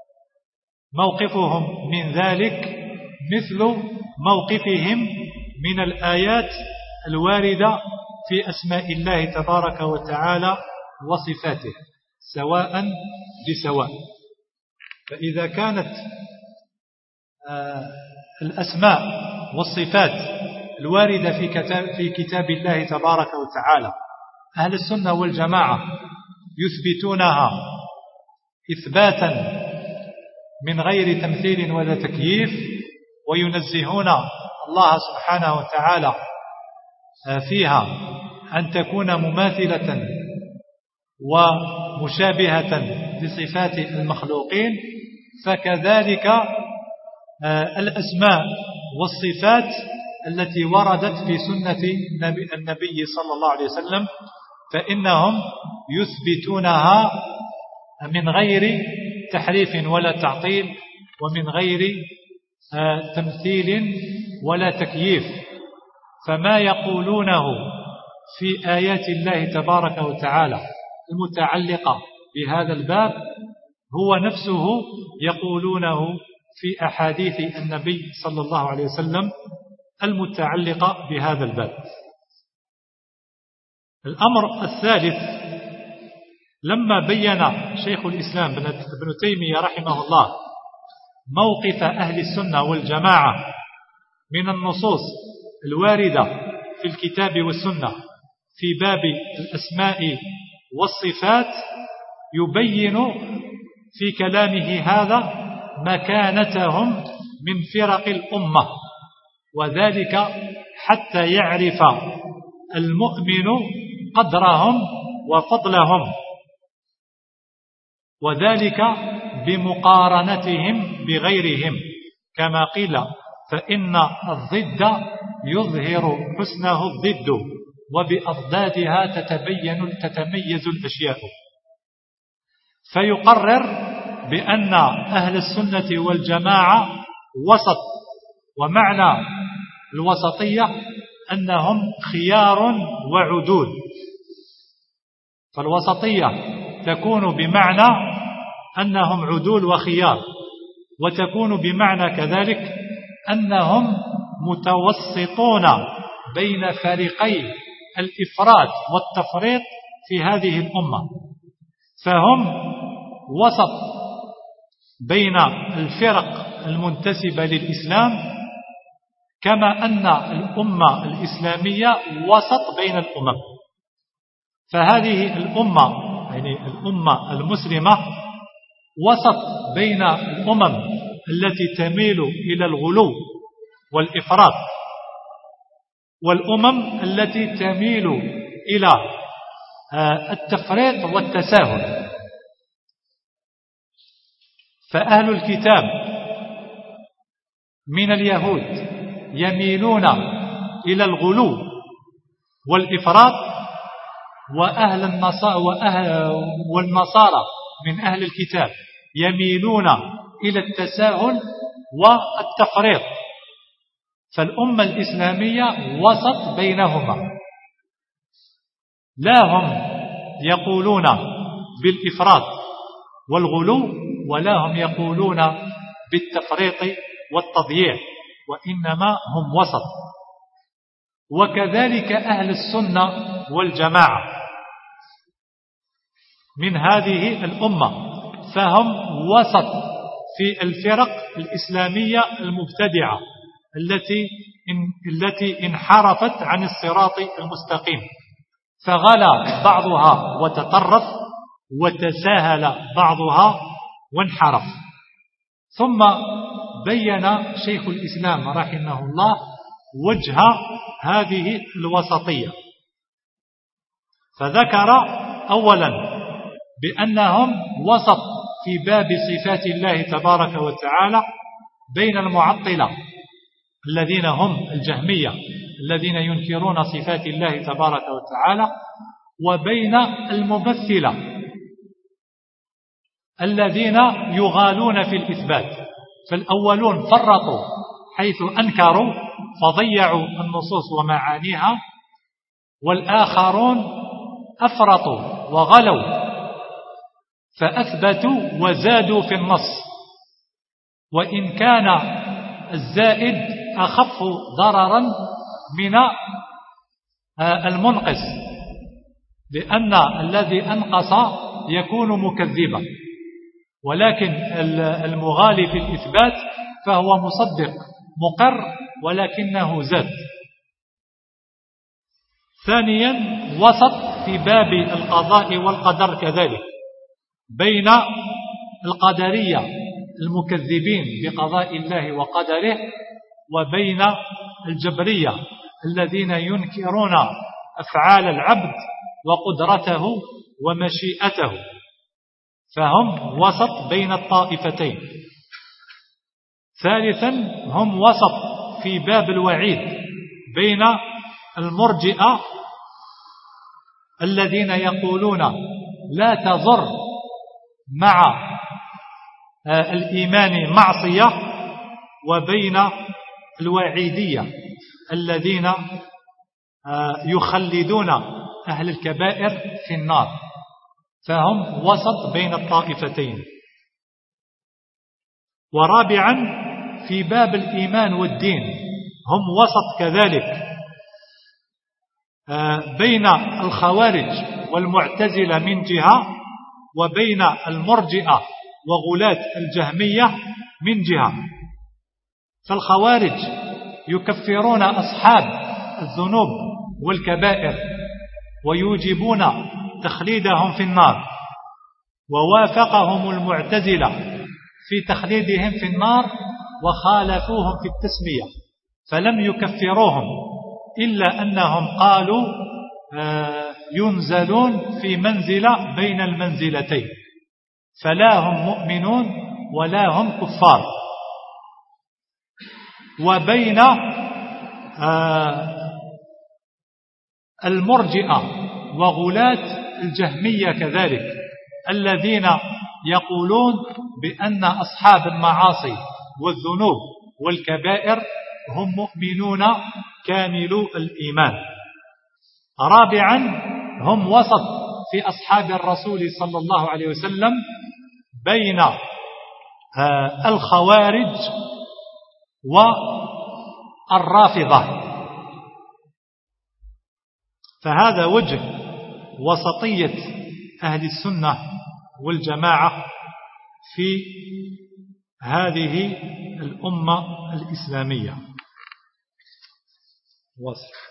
موقفهم من ذلك مثل موقفهم من الآيات الواردة في أسماء الله تبارك وتعالى وصفاته سواء بسواء. فإذا كانت الأسماء والصفات الواردة في كتاب, في كتاب الله تبارك وتعالى. أهل السنة والجماعة يثبتونها إثباتا من غير تمثيل ولا تكييف، وينزهون الله سبحانه وتعالى فيها أن تكون مماثلة ومشابهة لصفات المخلوقين. فكذلك الأسماء والصفات التي وردت في سنة النبي صلى الله عليه وسلم فإنهم يثبتونها من غير تحريف ولا تعطيل، ومن غير تمثيل ولا تكييف. فما يقولونه في آيات الله تبارك وتعالى المتعلقة بهذا الباب هو نفسه يقولونه في أحاديث النبي صلى الله عليه وسلم المتعلقة بهذا الباب. الأمر الثالث، لما بين شيخ الإسلام ابن تيمية رحمه الله موقف أهل السنة والجماعة من النصوص الواردة في الكتاب والسنة في باب الأسماء والصفات، يبين في كلامه هذا مكانتهم من فرق الأمة، وذلك حتى يعرف المؤمن قدرهم وفضلهم، وذلك بمقارنتهم بغيرهم، كما قيل فإن الضد يظهر حسنه الضد، وبأضدادها تتبين تتميز الأشياء. فيقرر بأن أهل السنة والجماعة وسط، ومعنى الوسطية أنهم خيار وعدول. فالوسطية تكون بمعنى أنهم عدول وخيار، وتكون بمعنى كذلك أنهم متوسطون بين فريقي الإفراط والتفريط في هذه الأمة. فهم وسط بين الفرق المنتسبة للإسلام، كما أن الأمة الإسلامية وسط بين الأمم. فهذه الأمة يعني الأمة المسلمة وسط بين الأمم التي تميل إلى الغلو والإفراط، والأمم التي تميل إلى التفريط والتساهل. فأهل الكتاب من اليهود يميلون إلى الغلو والإفراط، وأهل النصارى والنصارى من أهل الكتاب يميلون إلى التساهل والتفريط. فالأمة الإسلامية وسط بينهما، لا هم يقولون بالإفراط والغلو، ولا هم يقولون بالتفريط والتضييع، وإنما هم وسط. وكذلك أهل السنة والجماعة من هذه الأمة، فهم وسط في الفرق الإسلامية المبتدعة التي التي انحرفت عن الصراط المستقيم، فغلا بعضها وتطرف، وتساهل بعضها وانحرف. ثم بين شيخ الإسلام رحمه الله وجه هذه الوسطية، فذكر أولا بأنهم وسط في باب صفات الله تبارك وتعالى بين المعطلة الذين هم الجهمية الذين ينكرون صفات الله تبارك وتعالى، وبين الممثلة الذين يغالون في الإثبات. فالأولون فرطوا حيث أنكروا فضيعوا النصوص ومعانيها، والآخرون أفرطوا وغلوا فأثبتوا وزادوا في النص، وإن كان الزائد أخف ضررا من المنقص، لأن الذي أنقص يكون مكذبا، ولكن المغالي في الإثبات فهو مصدق مقر ولكنه زاد. ثانيا وسط في باب القضاء والقدر كذلك بين القدرية المكذبين بقضاء الله وقدره وبين الجبرية الذين ينكرون أفعال العبد وقدرته ومشيئته، فهم وسط بين الطائفتين. ثالثا هم وسط في باب الوعيد بين المرجئة الذين يقولون لا تضر مع الإيمان معصية، وبين الوعيدية الذين يخلدون أهل الكبائر في النار، فهم وسط بين الطائفتين. ورابعا في باب الإيمان والدين هم وسط كذلك بين الخوارج والمعتزلة من جهة، وبين المرجئة وغلاة الجهمية من جهة. فالخوارج يكفرون أصحاب الذنوب والكبائر ويوجبون تخليدهم في النار، ووافقهم المعتزلة في تخليدهم في النار وخالفوهم في التسمية، فلم يكفروهم إلا أنهم قالوا ينزلون في منزلة بين المنزلتين، فلا هم مؤمنون ولا هم كفار. وبين المرجئة وغلاة الجهمية كذلك الذين يقولون بأن أصحاب المعاصي والذنوب والكبائر هم مؤمنون كاملو الإيمان. رابعا هم وسط في أصحاب الرسول صلى الله عليه وسلم بين الخوارج والرافضة. فهذا وجه وسطية أهل السنة والجماعة في هذه الأمة الإسلامية. وصف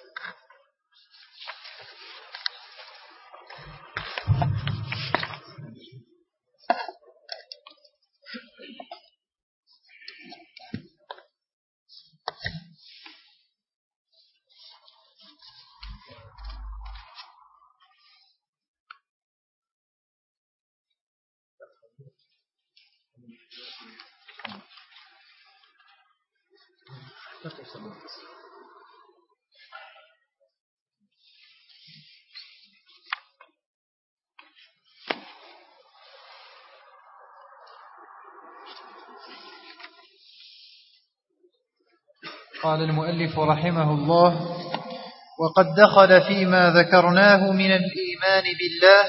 قال المؤلف رحمه الله: وقد دخل فيما ذكرناه من الإيمان بالله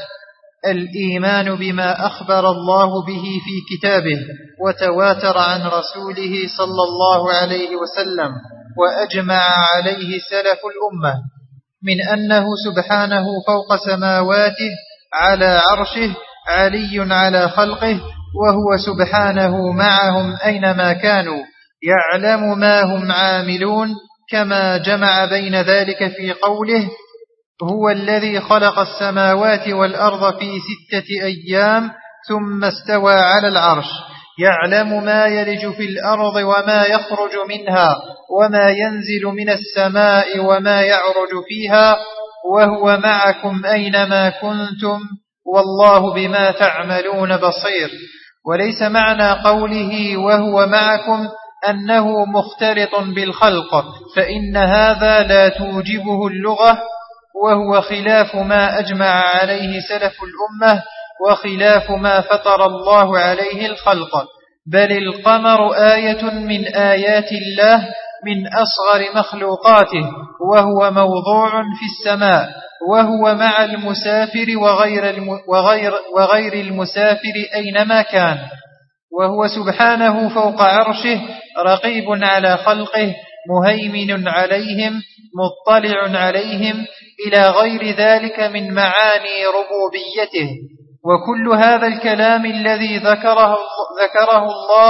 الإيمان بما أخبر الله به في كتابه وتواتر عن رسوله صلى الله عليه وسلم وأجمع عليه سلف الأمة، من أنه سبحانه فوق سماواته على عرشه علي على خلقه، وهو سبحانه معهم أينما كانوا يعلم ما هم عاملون، كما جمع بين ذلك في قوله: هو الذي خلق السماوات والأرض في ستة أيام ثم استوى على العرش، يعلم ما يلج في الأرض وما يخرج منها وما ينزل من السماء وما يعرج فيها، وهو معكم أينما كنتم والله بما تعملون بصير. وليس معنى قوله وهو معكم أنه مختلط بالخلق، فإن هذا لا توجبه اللغة، وهو خلاف ما أجمع عليه سلف الأمة وخلاف ما فطر الله عليه الخلق. بل القمر آية من آيات الله من أصغر مخلوقاته، وهو موضوع في السماء، وهو مع المسافر وغير, الم وغير, وغير المسافر أينما كان، وهو سبحانه فوق عرشه رقيب على خلقه مهيمن عليهم مطلع عليهم إلى غير ذلك من معاني ربوبيته. وكل هذا الكلام الذي ذكره, ذكره الله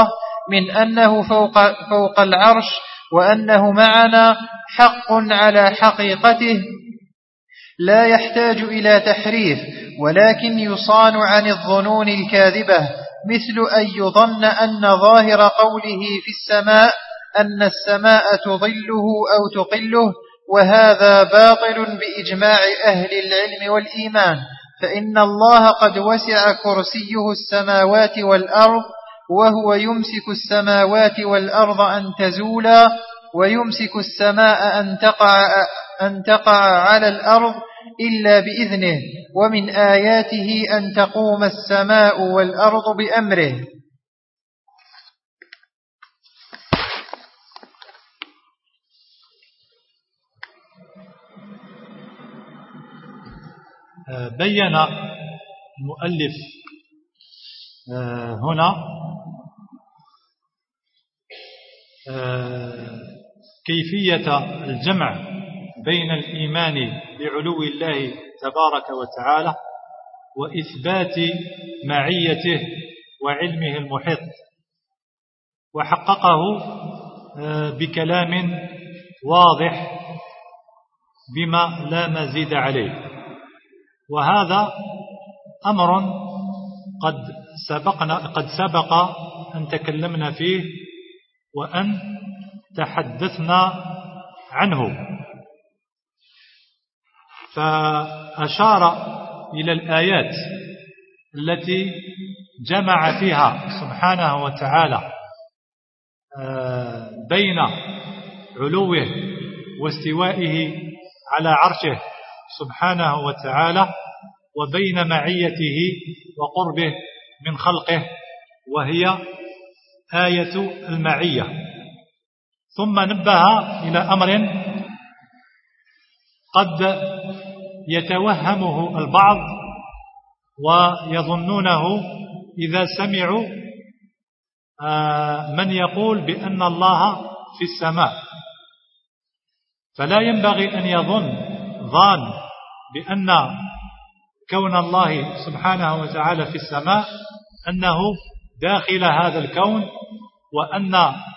من أنه فوق, فوق العرش وأنه معنا حق على حقيقته لا يحتاج إلى تحريف، ولكن يصان عن الظنون الكاذبة، مثل أن يظن أن ظاهر قوله في السماء أن السماء تظله أو تقله، وهذا باطل بإجماع أهل العلم والإيمان، فإن الله قد وسع كرسيه السماوات والأرض، وهو يمسك السماوات والأرض أن تزولا، ويمسك السماء أن تقع, أن تقع على الأرض إلا بإذنه، ومن آياته أن تقوم السماء والأرض بأمره. بين المؤلف هنا كيفية الجمع بين الإيمان بعلو الله تبارك وتعالى وإثبات معيته وعلمه المحيط، وحققه بكلام واضح بما لا مزيد عليه. وهذا أمر قد سبقنا قد سبق أن تكلمنا فيه وأن تحدثنا عنه، فأشار إلى الآيات التي جمع فيها سبحانه وتعالى بين علوه واستوائه على عرشه سبحانه وتعالى وبين معيته وقربه من خلقه، وهي آية المعية. ثم نبه إلى أمر قد يتوهمه البعض ويظنونه إذا سمعوا من يقول بأن الله في السماء، فلا ينبغي أن يظن ظان بأن كون الله سبحانه وتعالى في السماء أنه داخل هذا الكون، وأن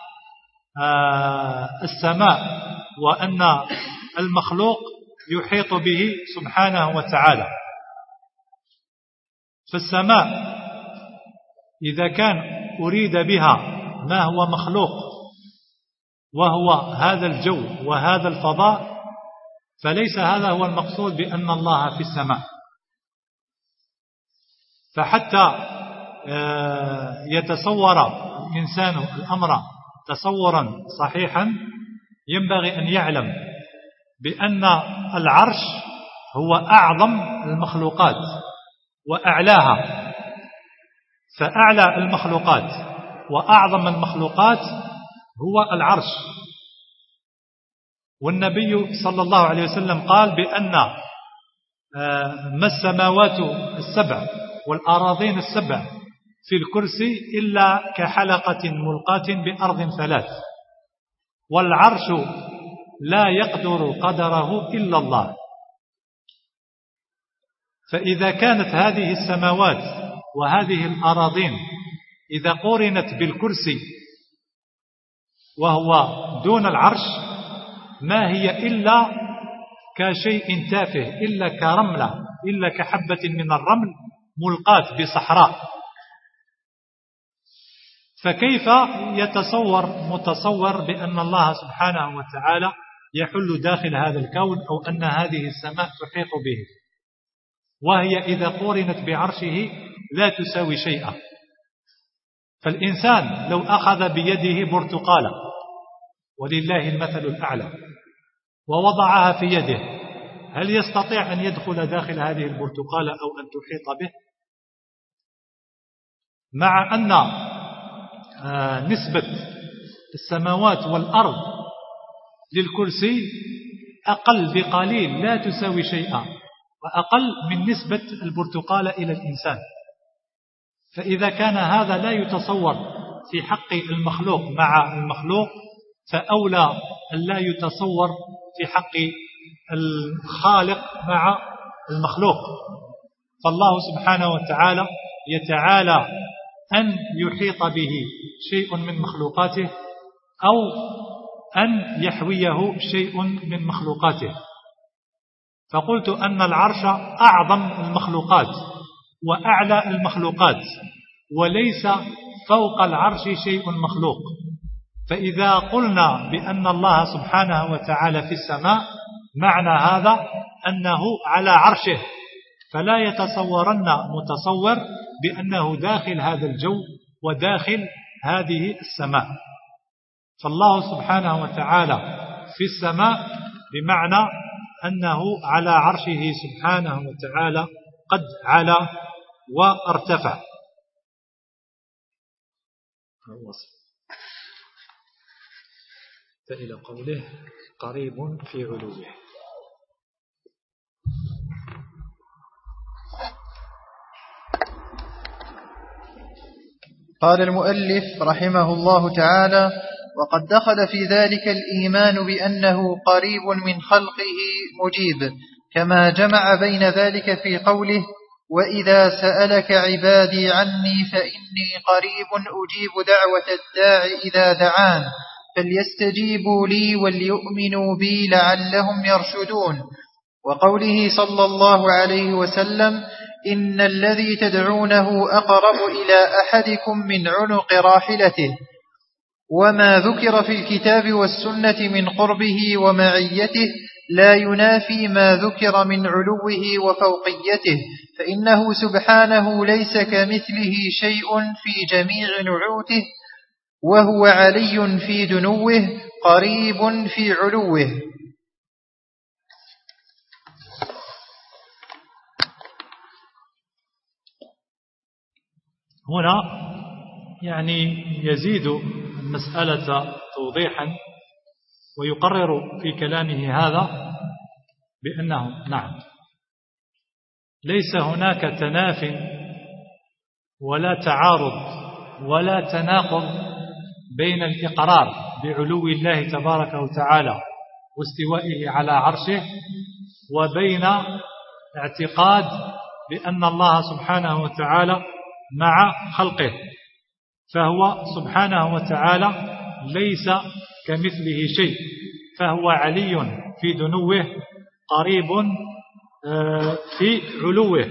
السماء وأن المخلوق يحيط به سبحانه وتعالى. فالسماء إذا كان أريد بها ما هو مخلوق وهو هذا الجو وهذا الفضاء، فليس هذا هو المقصود بأن الله في السماء. فحتى يتصور الإنسان الأمر تصورا صحيحا ينبغي أن يعلم بأن العرش هو أعظم المخلوقات وأعلاها، فأعلى المخلوقات وأعظم المخلوقات هو العرش. والنبي صلى الله عليه وسلم قال بأن ما السماوات السبع والأراضين السبع في الكرسي إلا كحلقة ملقاة بأرض ثلاث، والعرش لا يقدر قدره إلا الله. فإذا كانت هذه السماوات وهذه الأراضين إذا قورنت بالكرسي وهو دون العرش ما هي إلا كشيء تافه، إلا كرملة، إلا كحبة من الرمل ملقاة بصحراء. فكيف يتصور متصور بأن الله سبحانه وتعالى يحل داخل هذا الكون أو أن هذه السماء تحيط به، وهي إذا قورنت بعرشه لا تساوي شيئا. فالإنسان لو أخذ بيده برتقالة ولله المثل الأعلى ووضعها في يده، هل يستطيع أن يدخل داخل هذه البرتقالة أو أن تحيط به؟ مع أن نسبة السماوات والأرض للكرسي أقل بقليل لا تساوي شيئا، وأقل من نسبة البرتقالة إلى الإنسان. فإذا كان هذا لا يتصور في حق المخلوق مع المخلوق، فأولى أن لا يتصور في حق الخالق مع المخلوق. فالله سبحانه وتعالى يتعالى أن يحيط به شيء من مخلوقاته أو أن يحويه شيء من مخلوقاته. فقلت أن العرش أعظم المخلوقات وأعلى المخلوقات، وليس فوق العرش شيء مخلوق. فإذا قلنا بأن الله سبحانه وتعالى في السماء، معنى هذا أنه على عرشه، فلا يتصورن متصور بأنه داخل هذا الجو وداخل هذه السماء. فالله سبحانه وتعالى في السماء بمعنى أنه على عرشه سبحانه وتعالى قد علا وارتفع. إلى قوله قريب في علوه. قال المؤلف رحمه الله تعالى: وقد دخل في ذلك الإيمان بأنه قريب من خلقه مجيب، كما جمع بين ذلك في قوله: وإذا سألك عبادي عني فإني قريب أجيب دعوة الداع إذا دعان فليستجيبوا لي وليؤمنوا بي لعلهم يرشدون. وقوله صلى الله عليه وسلم: إن الذي تدعونه أقرب إلى أحدكم من عنق راحلته. وما ذكر في الكتاب والسنة من قربه ومعيته لا ينافي ما ذكر من علوه وفوقيته، فإنه سبحانه ليس كمثله شيء في جميع نعوته، وهو علي في دنوه قريب في علوه. هنا يعني يزيد المسألة توضيحا ويقرر في كلامه هذا بأنه نعم ليس هناك تناف ولا تعارض ولا تناقض بين الإقرار بعلو الله تبارك وتعالى واستوائه على عرشه وبين اعتقاد بأن الله سبحانه وتعالى مع خلقه، فهو سبحانه وتعالى ليس كمثله شيء، فهو علي في دنوه قريب في علوه.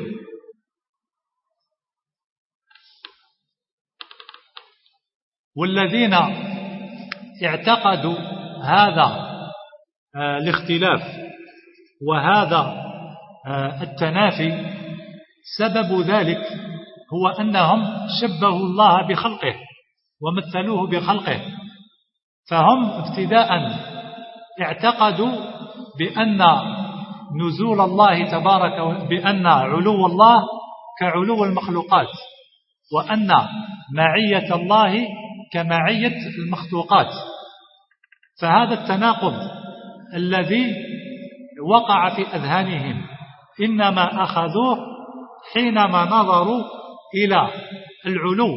والذين اعتقدوا هذا الاختلاف وهذا التنافي سبب ذلك هو أنهم شبهوا الله بخلقه ومثلوه بخلقه، فهم ابتداء اعتقدوا بأن نزول الله تبارك بأن علو الله كعلو المخلوقات، وأن معية الله كمعية المخلوقات. فهذا التناقض الذي وقع في أذهانهم إنما أخذوه حينما نظروا إلى العلو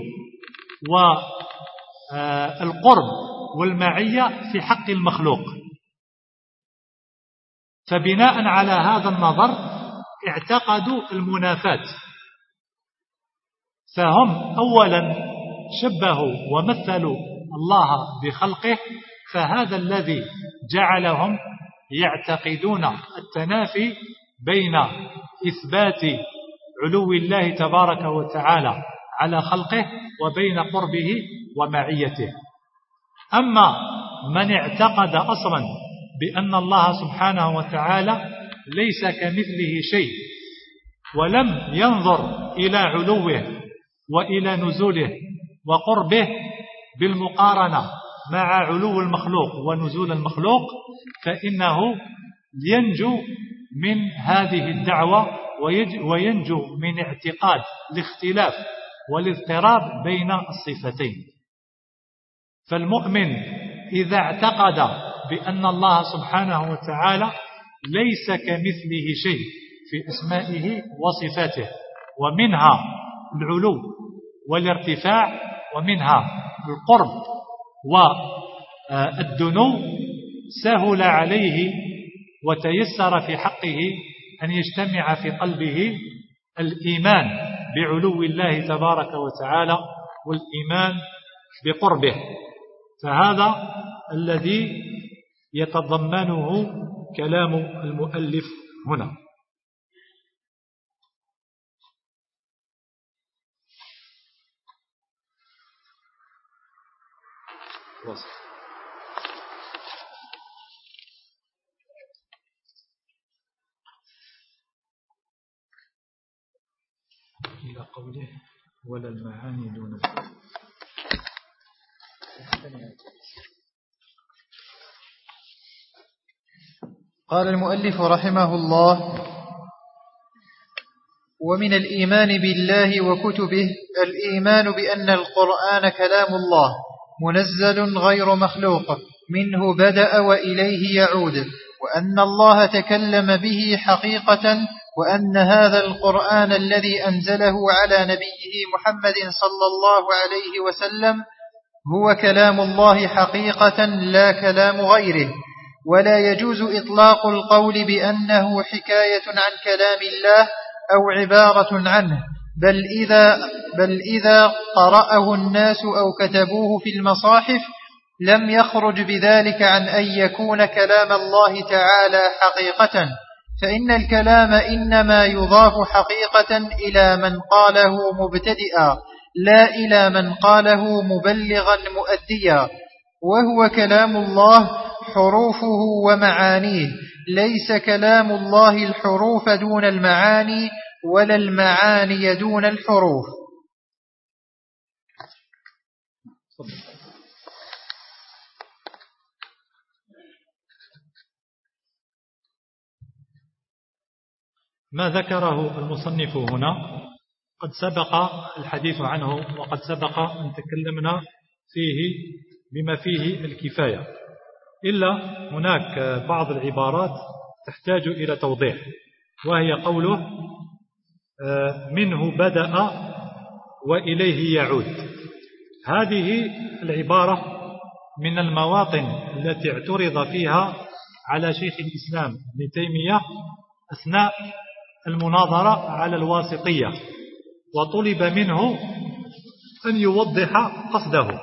والقرب والمعية في حق المخلوق. فبناء على هذا النظر اعتقدوا المنافاة، فهم أولا شبهوا ومثلوا الله بخلقه، فهذا الذي جعلهم يعتقدون التنافي بين إثبات علو الله تبارك وتعالى على خلقه وبين قربه ومعيته. أما من اعتقد أصلا بأن الله سبحانه وتعالى ليس كمثله شيء ولم ينظر إلى علوه وإلى نزوله وقربه بالمقارنة مع علو المخلوق ونزول المخلوق، فإنه ينجو من هذه الدعوة وينجو من اعتقاد الاختلاف والاضطراب بين الصفتين. فالمؤمن إذا اعتقد بأن الله سبحانه وتعالى ليس كمثله شيء في أسمائه وصفاته، ومنها العلو والارتفاع ومنها القرب والدنو، سهل عليه وتيسر في حقه أن يجتمع في قلبه الإيمان بعلو الله تبارك وتعالى والإيمان بقربه، فهذا الذي يتضمنه كلام المؤلف هنا. إلى قوله ولا المعاني دون الحروف. قال المؤلف رحمه الله: ومن الإيمان بالله وكتبه الإيمان بأن القرآن كلام الله منزل غير مخلوق، منه بدأ وإليه يعود، وأن الله تكلم به حقيقة، وأن هذا القرآن الذي أنزله على نبيه محمد صلى الله عليه وسلم هو كلام الله حقيقة لا كلام غيره. ولا يجوز إطلاق القول بأنه حكاية عن كلام الله أو عبارة عنه، بل إذا, بل إذا قرأه الناس أو كتبوه في المصاحف لم يخرج بذلك عن أن يكون كلام الله تعالى حقيقة، فإن الكلام إنما يضاف حقيقة إلى من قاله مبتدئا لا إلى من قاله مبلغا مؤديا، وهو كلام الله حروفه ومعانيه، ليس كلام الله الحروف دون المعاني ولا المعاني دون الحروف. ما ذكره المصنف هنا قد سبق الحديث عنه، وقد سبق أن تكلمنا فيه بما فيه الكفاية، إلا هناك بعض العبارات تحتاج إلى توضيح، وهي قوله منه بدأ وإليه يعود. هذه العبارة من المواطن التي اعترض فيها على شيخ الإسلام ابن تيمية أثناء المناظرة على الواسطية، وطلب منه أن يوضح قصده،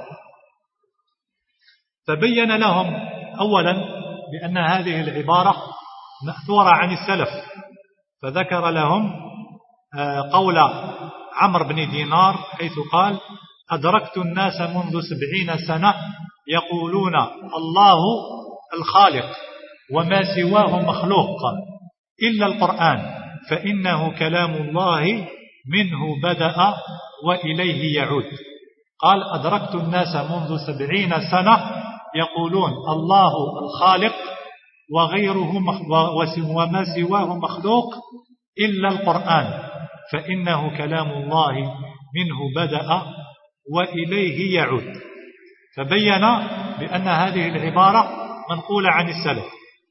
فبين لهم أولا بأن هذه العبارة مأثورة عن السلف، فذكر لهم قول عمرو بن دينار حيث قال: أدركت الناس منذ سبعين سنة يقولون الله الخالق وما سواه مخلوق إلا القرآن فإنه كلام الله منه بدأ وإليه يعود. قال: أدركت الناس منذ سبعين سنة يقولون الله الخالق وغيره وما سواه مخلوق إلا القرآن فإنه كلام الله منه بدأ وإليه يعود. فبين بأن هذه العبارة منقولة عن السلف.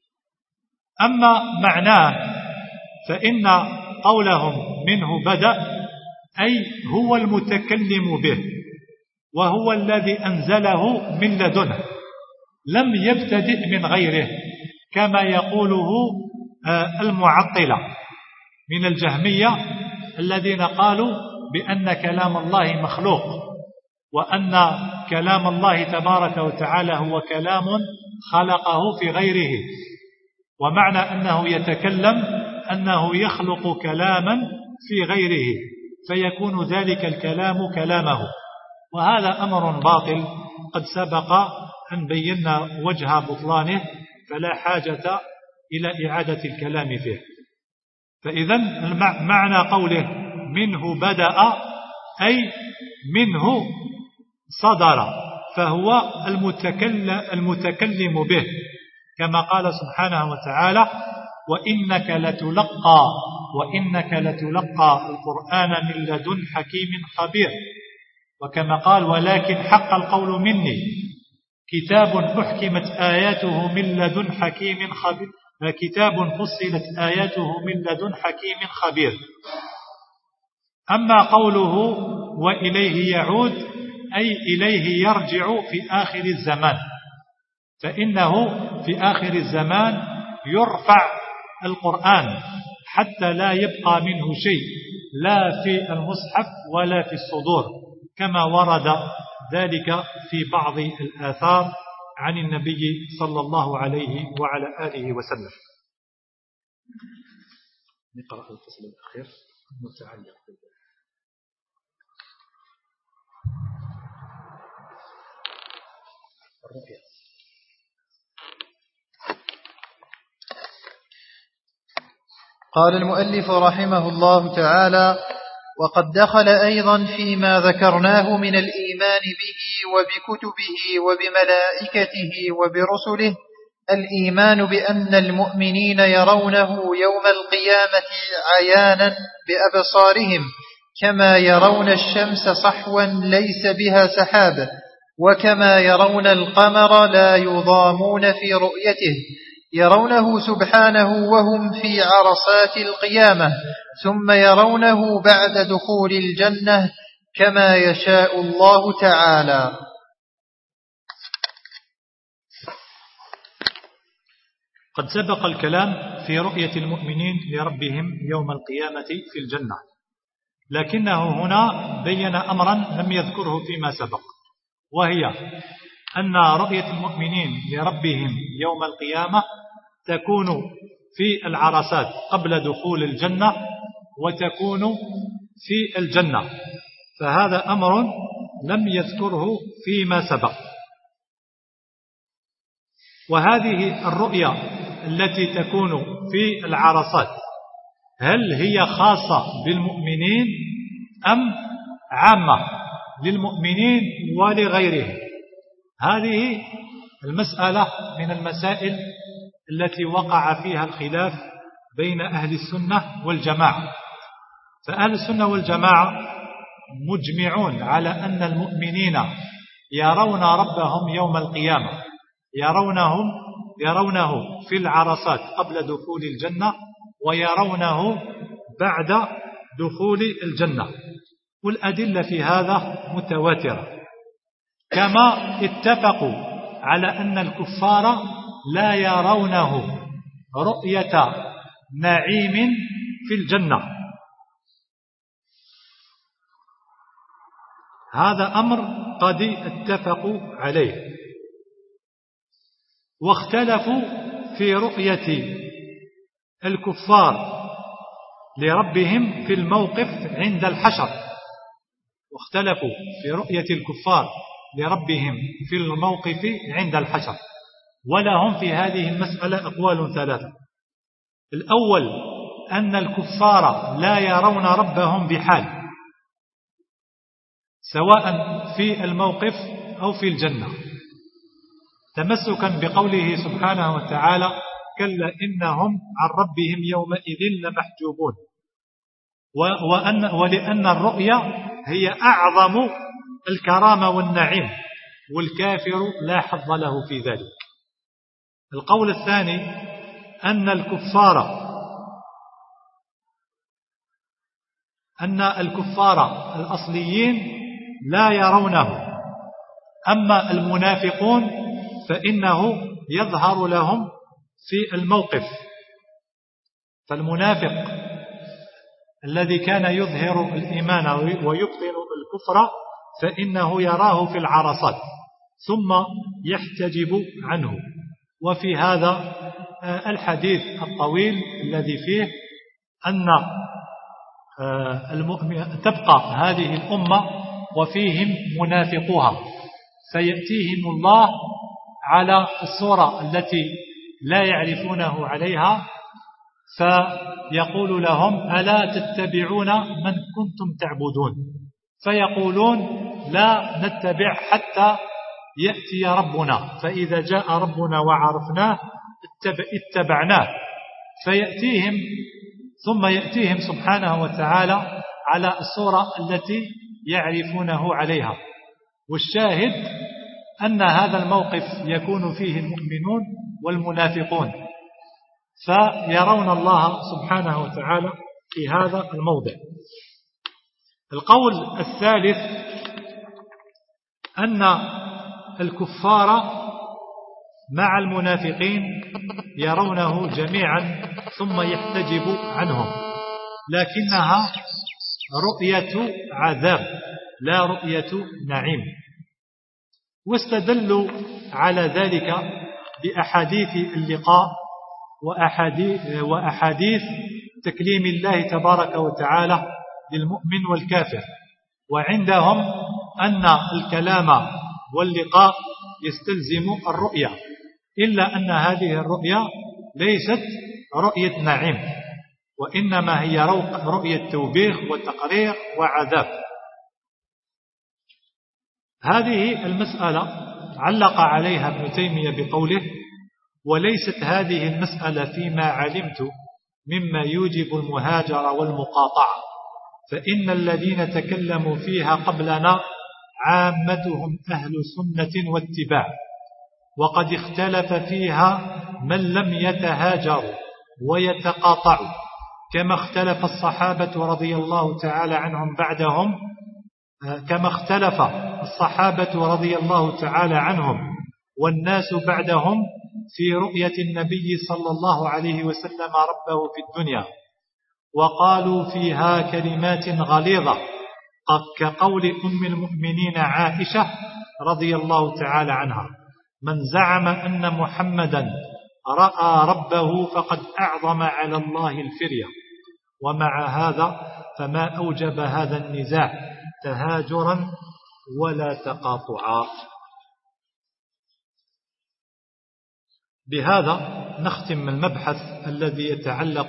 أما معناه فإن قولهم منه بدأ أي هو المتكلم به، وهو الذي أنزله من لدنه، لم يبتدئ من غيره كما يقوله المعطلة من الجهمية الذين قالوا بأن كلام الله مخلوق، وأن كلام الله تبارك وتعالى هو كلام خلقه في غيره، ومعنى أنه يتكلم أنه يخلق كلاما في غيره فيكون ذلك الكلام كلامه، وهذا أمر باطل قد سبق أن بينا وجه بطلانه، فلا حاجة إلى إعادة الكلام فيه. فإذا معنى قوله منه بدأ أي منه صدر، فهو المتكلم, المتكلم به، كما قال سبحانه وتعالى: وإنك لتلقى وإنك لتلقى القرآن من لدن حكيم خبير. وكما قال: ولكن حق القول مني كتاب أحكمت آياته من لدن حكيم خبير كتاب فصلت آياته من لدن حكيم خبير. أما قوله وإليه يعود أي إليه يرجع في آخر الزمان، فإنه في آخر الزمان يرفع القرآن حتى لا يبقى منه شيء لا في المصحف ولا في الصدور، كما ورد ذلك في بعض الآثار عن النبي صلى الله عليه وعلى آله وسلم. نقرأ الفصل الأخير متعلق بالرؤيا. قال المؤلف رحمه الله تعالى: وقد دخل أيضا فيما ذكرناه من الإيمان به وبكتبه وبملائكته وبرسله الإيمان بأن المؤمنين يرونه يوم القيامة عيانا بأبصارهم كما يرون الشمس صحوا ليس بها سحاب، وكما يرون القمر لا يضامون في رؤيته، يرونه سبحانه وهم في عرصات القيامة، ثم يرونه بعد دخول الجنة كما يشاء الله تعالى. قد سبق الكلام في رؤية المؤمنين لربهم يوم القيامة في الجنة، لكنه هنا بين أمرا لم يذكره فيما سبق، وهي أن رؤية المؤمنين لربهم يوم القيامة تكون في العرصات قبل دخول الجنة وتكون في الجنة، فهذا أمر لم يذكره فيما سبق. وهذه الرؤية التي تكون في العرصات هل هي خاصة بالمؤمنين أم عامة للمؤمنين ولغيرهم؟ هذه المسألة من المسائل التي وقع فيها الخلاف بين أهل السنة والجماعة. فأهل السنة والجماعة مجمعون على أن المؤمنين يرون ربهم يوم القيامة، يرونهم يرونه في العرصات قبل دخول الجنة ويرونه بعد دخول الجنة، والأدلة في هذا متواترة. كما اتفقوا على أن الكفار لا يرونه رؤية نعيم في الجنة. هذا أمر قد اتفقوا عليه. واختلفوا في رؤية الكفار لربهم في الموقف عند الحشر، واختلفوا في رؤية الكفار لربهم في الموقف عند الحشر، ولهم في هذه المسألة أقوال ثلاثة. الأول أن الكفار لا يرون ربهم بحال، سواء في الموقف أو في الجنة، تمسكا بقوله سبحانه وتعالى: كلا إنهم عن ربهم يومئذ لمحجوبون، وأن ولأن الرؤيا هي أعظم الكرامة والنعيم، والكافر لا حظ له في ذلك. القول الثاني أن الكفار أن الكفار الأصليين لا يرونه، أما المنافقون فإنه يظهر لهم في الموقف. فالمنافق الذي كان يظهر الإيمان ويبطن الكفر فإنه يراه في العرصات ثم يحتجب عنه. وفي هذا الحديث الطويل الذي فيه أن المؤمن تبقى هذه الأمة وفيهم منافقوها، فيأتيهم الله على الصورة التي لا يعرفونه عليها، فيقول لهم: ألا تتبعون من كنتم تعبدون؟ فيقولون: لا نتبع حتى يأتي ربنا، فإذا جاء ربنا وعرفناه اتبعناه. فيأتيهم ثم يأتيهم سبحانه وتعالى على الصورة التي يعرفونه عليها. والشاهد أن هذا الموقف يكون فيه المؤمنون والمنافقون، فيرون الله سبحانه وتعالى في هذا الموضع. القول الثالث أن الكفار مع المنافقين يرونه جميعا ثم يحتجب عنهم، لكنها رؤية عذاب لا رؤية نعيم. واستدلوا على ذلك بأحاديث اللقاء وأحاديث, وأحاديث تكليم الله تبارك وتعالى للمؤمن والكافر. وعندهم أن الكلام واللقاء يستلزم الرؤية، إلا أن هذه الرؤية ليست رؤية نعيم، وإنما هي رؤية توبيخ وتقرير وعذاب. هذه المسألة علق عليها ابن تيمية بقوله: وليست هذه المسألة فيما علمت مما يوجب المهاجر والمقاطعة، فإن الذين تكلموا فيها قبلنا عامتهم أهل سنة واتباع، وقد اختلف فيها من لم يتهاجروا ويتقاطعوا، كما اختلف الصحابة رضي الله تعالى عنهم بعدهم كما اختلف الصحابة رضي الله تعالى عنهم والناس بعدهم في رؤية النبي صلى الله عليه وسلم ربه في الدنيا، وقالوا فيها كلمات غليظة كقول أم المؤمنين عائشة رضي الله تعالى عنها: من زعم أن محمدا رأى ربه فقد أعظم على الله الفرية. ومع هذا فما أوجب هذا النزاع تهاجرا ولا تقاطعا. بهذا نختم المبحث الذي يتعلق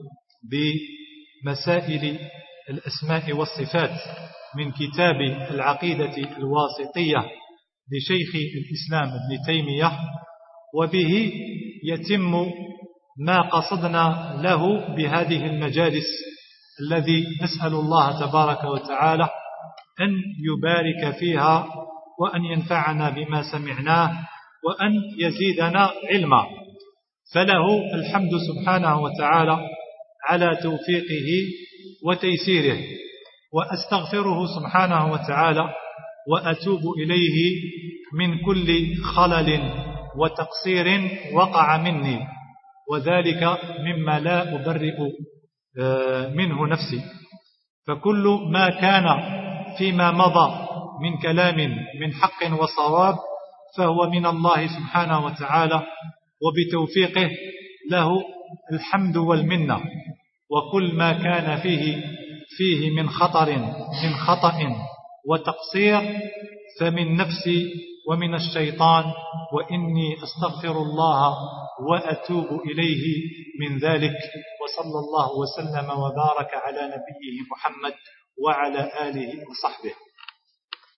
بمسائل الأسماء والصفات من كتاب العقيدة الواسطية لشيخ الإسلام ابن تيمية، وبه يتم ما قصدنا له بهذه المجالس، الذي نسأل الله تبارك وتعالى أن يبارك فيها وأن ينفعنا بما سمعناه وأن يزيدنا علما. فله الحمد سبحانه وتعالى على توفيقه وتيسيره، وأستغفره سبحانه وتعالى وأتوب إليه من كل خلل وتقصير وقع مني، وذلك مما لا أبرئ منه نفسي. فكل ما كان فيما مضى من كلام من حق وصواب فهو من الله سبحانه وتعالى، وبتوفيقه له الحمد والمنة. وكل ما كان فيه فيه من خطر من خطأ وتقصير فمن نفسي ومن الشيطان، وإني أستغفر الله وأتوب إليه من ذلك. وصلى الله وسلم وبارك على نبيه محمد وعلى آله وصحبه.